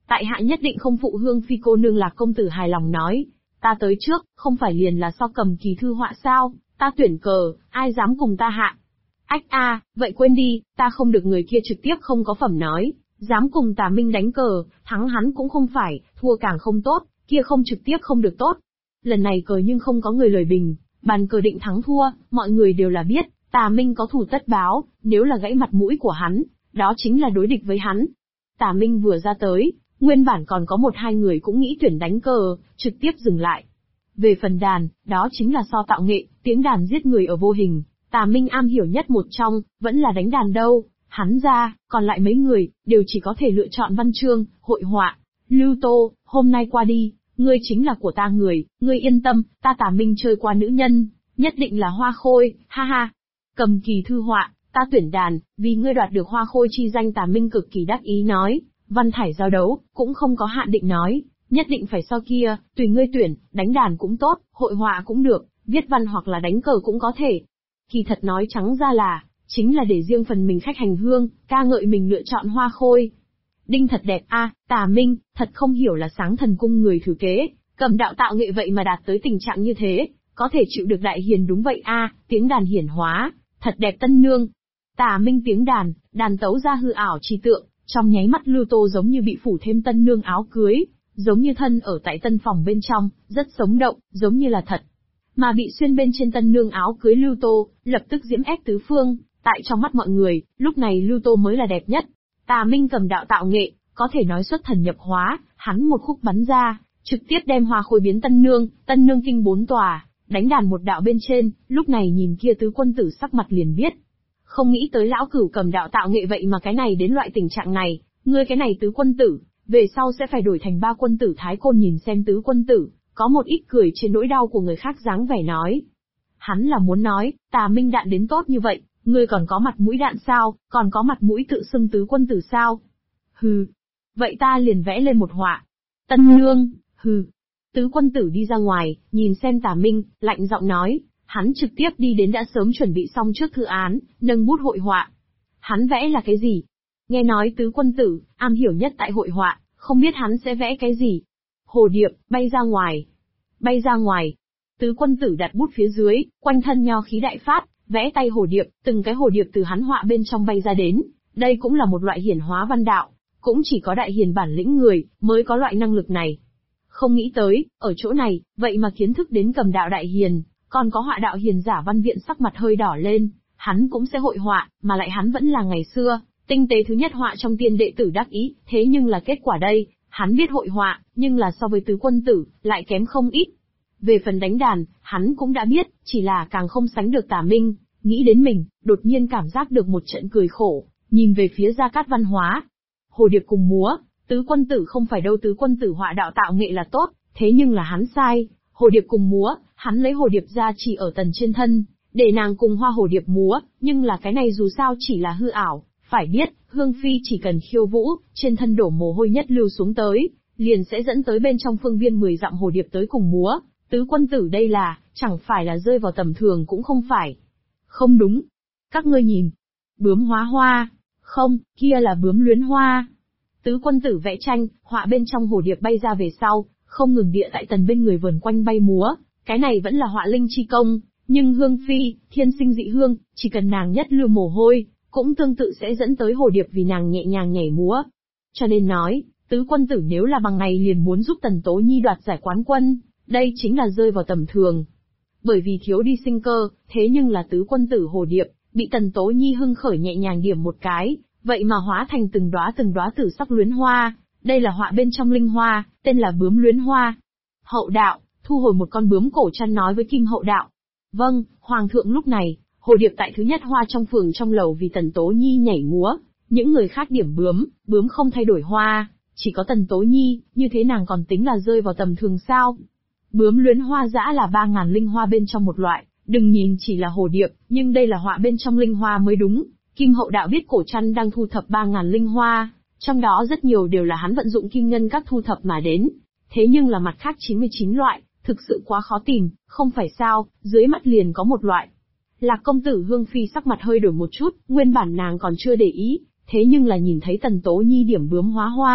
Tại hạ nhất định không phụ Hương Phi cô nương. Lạc công tử hài lòng nói. Ta tới trước, không phải liền là so cầm kỳ thư họa sao, ta tuyển cờ, ai dám cùng ta hạ. Ách a, vậy quên đi, ta không được người kia trực tiếp không có phẩm nói, dám cùng Tà Minh đánh cờ, thắng hắn cũng không phải, thua càng không tốt, kia không trực tiếp không được tốt. Lần này cờ nhưng không có người lời bình, bàn cờ định thắng thua, mọi người đều là biết, Tà Minh có thủ tất báo, nếu là gãy mặt mũi của hắn, đó chính là đối địch với hắn. Tà Minh vừa ra tới, nguyên bản còn có một hai người cũng nghĩ tuyển đánh cờ, trực tiếp dừng lại. Về phần đàn, đó chính là so tạo nghệ, tiếng đàn giết người ở vô hình, Tà Minh am hiểu nhất một trong, vẫn là đánh đàn đâu. Hắn ra, còn lại mấy người, đều chỉ có thể lựa chọn văn chương, hội họa. Lưu Tô, hôm nay qua đi, ngươi chính là của ta người, ngươi yên tâm, ta Tà Minh chơi qua nữ nhân, nhất định là hoa khôi, ha ha. Cầm kỳ thư họa, ta tuyển đàn, vì ngươi đoạt được hoa khôi chi danh. Tà Minh cực kỳ đắc ý nói, văn thải giao đấu, cũng không có hạn định nói, nhất định phải so kia, tùy ngươi tuyển, đánh đàn cũng tốt, hội họa cũng được, viết văn hoặc là đánh cờ cũng có thể. Kỳ thật nói trắng ra là, chính là để riêng phần mình khách hành hương, ca ngợi mình lựa chọn hoa khôi. Đinh thật đẹp a, Tà Minh, thật không hiểu là Sáng Thần Cung người thử kế, cầm đạo tạo nghệ vậy mà đạt tới tình trạng như thế, có thể chịu được đại hiền đúng vậy a, tiếng đàn hiển hóa, thật đẹp tân nương. Tà Minh tiếng đàn, đàn tấu ra hư ảo chi tượng, trong nháy mắt Lưu Tô giống như bị phủ thêm tân nương áo cưới, giống như thân ở tại tân phòng bên trong, rất sống động, giống như là thật. Mà bị xuyên bên trên tân nương áo cưới Lưu Tô, lập tức diễm ép tứ phương, tại trong mắt mọi người, lúc này Lưu Tô mới là đẹp nhất. Tà Minh cầm đạo tạo nghệ, có thể nói xuất thần nhập hóa, hắn một khúc bắn ra, trực tiếp đem hoa khôi biến tân nương kinh bốn tòa, đánh đàn một đạo bên trên, lúc này nhìn kia tứ quân tử sắc mặt liền biết. Không nghĩ tới lão cửu cầm đạo tạo nghệ vậy mà cái này đến loại tình trạng này, ngươi cái này tứ quân tử, về sau sẽ phải đổi thành ba quân tử. Thái Côn nhìn xem tứ quân tử, có một ít cười trên nỗi đau của người khác dáng vẻ nói. Hắn là muốn nói, Tà Minh đạn đến tốt như vậy, ngươi còn có mặt mũi đạn sao, còn có mặt mũi tự xưng tứ quân tử sao? Hừ, vậy ta liền vẽ lên một họa. Tân nương, hừ. Tứ quân tử đi ra ngoài, nhìn xem Tà Minh, lạnh giọng nói, hắn trực tiếp đi đến đã sớm chuẩn bị xong trước thư án, nâng bút hội họa. Hắn vẽ là cái gì? Nghe nói tứ quân tử, am hiểu nhất tại hội họa, không biết hắn sẽ vẽ cái gì? Hồ điệp, bay ra ngoài. Bay ra ngoài. Tứ quân tử đặt bút phía dưới, quanh thân nho khí đại phát, vẽ tay hồ điệp, từng cái hồ điệp từ hắn họa bên trong bay ra đến. Đây cũng là một loại hiển hóa văn đạo, cũng chỉ có đại hiền bản lĩnh người, mới có loại năng lực này. Không nghĩ tới, ở chỗ này, vậy mà kiến thức đến cầm đạo đại hiền, còn có họa đạo hiền giả. Văn Viện sắc mặt hơi đỏ lên, hắn cũng sẽ hội họa, mà lại hắn vẫn là ngày xưa, tinh tế thứ nhất họa trong tiên đệ tử đắc ý, thế nhưng là kết quả đây, hắn biết hội họa, nhưng là so với tứ quân tử, lại kém không ít. Về phần đánh đàn, hắn cũng đã biết, chỉ là càng không sánh được Tà Minh. Nghĩ đến mình, đột nhiên cảm giác được một trận cười khổ, nhìn về phía Gia Cát Văn Hóa. Hồ điệp cùng múa, tứ quân tử không phải đâu, tứ quân tử họa đạo tạo nghệ là tốt, thế nhưng là hắn sai. Hồ điệp cùng múa, hắn lấy hồ điệp ra chỉ ở tần trên thân, để nàng cùng hoa hồ điệp múa, nhưng là cái này dù sao chỉ là hư ảo. Phải biết, Hương Phi chỉ cần khiêu vũ, trên thân đổ mồ hôi nhất lưu xuống tới, liền sẽ dẫn tới bên trong phương viên 10 dặm hồ điệp tới cùng múa. Tứ quân tử đây là, chẳng phải là rơi vào tầm thường cũng không phải. Không đúng. Các ngươi nhìn. Bướm hóa hoa. Không, kia là bướm luyến hoa. Tứ quân tử vẽ tranh, họa bên trong hồ điệp bay ra về sau, không ngừng địa tại tần bên người vườn quanh bay múa. Cái này vẫn là họa linh chi công, nhưng Hương Phi, thiên sinh dị hương, chỉ cần nàng nhất lưu mồ hôi, cũng tương tự sẽ dẫn tới hồ điệp vì nàng nhẹ nhàng nhảy múa. Cho nên nói, tứ quân tử nếu là bằng này liền muốn giúp Tần Tố Nhi đoạt giải quán quân, đây chính là rơi vào tầm thường. Bởi vì thiếu đi sinh cơ, thế nhưng là tứ quân tử hồ điệp, bị Tần Tố Nhi hưng khởi nhẹ nhàng điểm một cái, vậy mà hóa thành từng đóa tử sắc luyến hoa. Đây là họa bên trong linh hoa, tên là bướm luyến hoa. Hậu đạo, thu hồi một con bướm cổ chăn nói với Kim Hậu đạo. Vâng, Hoàng thượng. Lúc này, hồ điệp tại thứ nhất hoa trong phường trong lầu vì Tần Tố Nhi nhảy múa, những người khác điểm bướm không thay đổi hoa, chỉ có Tần Tố Nhi, như thế nàng còn tính là rơi vào tầm thường sao? Bướm luyến hoa dã là 3.000 linh hoa bên trong một loại, đừng nhìn chỉ là hồ điệp, nhưng đây là họa bên trong linh hoa mới đúng. Kim Hậu đạo biết cổ chăn đang thu thập 3.000 linh hoa, trong đó rất nhiều đều là hắn vận dụng kim ngân các thu thập mà đến. Thế nhưng là mặt khác 99 loại, thực sự quá khó tìm, không phải sao, dưới mắt liền có một loại. Lạc công tử Hương Phi sắc mặt hơi đổi một chút, nguyên bản nàng còn chưa để ý, thế nhưng là nhìn thấy Tần Tố Nhi điểm bướm hóa hoa,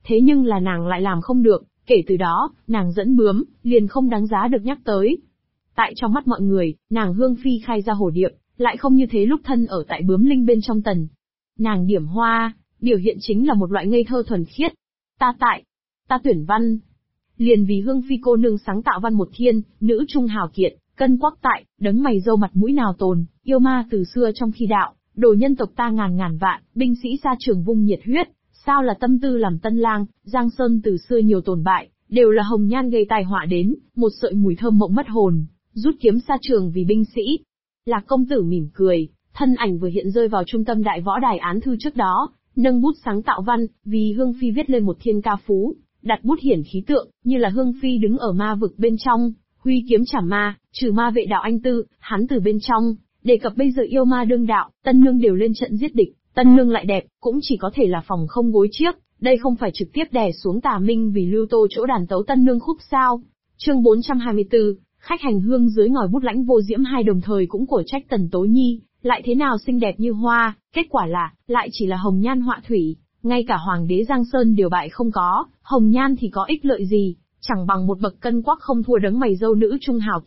Thế nhưng là nàng lại làm không được, kể từ đó, nàng dẫn bướm, liền không đáng giá được nhắc tới. Tại trong mắt mọi người, nàng Hương Phi khai ra hồ điệp, lại không như thế lúc thân ở tại bướm linh bên trong tần. Nàng điểm hoa, biểu hiện chính là một loại ngây thơ thuần khiết. Ta tuyển văn. Liền vì Hương Phi cô nương sáng tạo văn một thiên, nữ trung hào kiệt, cân quắc tại, đấng mày râu mặt mũi nào tồn, yêu ma từ xưa trong khi đạo, đồ nhân tộc ta ngàn ngàn vạn, binh sĩ xa trường vung nhiệt huyết, sao là tâm tư làm tân lang, Giang Sơn từ xưa nhiều tồn bại, đều là hồng nhan gây tai họa đến, một sợi mùi thơm mộng mất hồn, rút kiếm xa trường vì binh sĩ. Lạc công tử mỉm cười, thân ảnh vừa hiện rơi vào trung tâm đại võ đài án thư trước đó, nâng bút sáng tạo văn, vì Hương Phi viết lên một thiên ca phú, đặt bút hiển khí tượng, như là Hương Phi đứng ở ma vực bên trong, huy kiếm chảm ma, trừ ma vệ đạo anh tư, hắn từ bên trong, đề cập bây giờ yêu ma đương đạo, tân nương đều lên trận giết địch, tân nương lại đẹp, cũng chỉ có thể là phòng không gối chiếc, đây không phải trực tiếp đè xuống Tà Minh vì lưu tô chỗ đàn tấu tân nương khúc sao. Chương 424, khách hành hương dưới ngòi bút lãnh vô diễm hai đồng thời cũng của trách Tần Tố Nhi, lại thế nào xinh đẹp như hoa, kết quả là, lại chỉ là hồng nhan họa thủy, ngay cả hoàng đế Giang Sơn đều bại không có, hồng nhan thì có ích lợi gì, chẳng bằng một bậc cân quắc không thua đấng mày râu nữ trung hào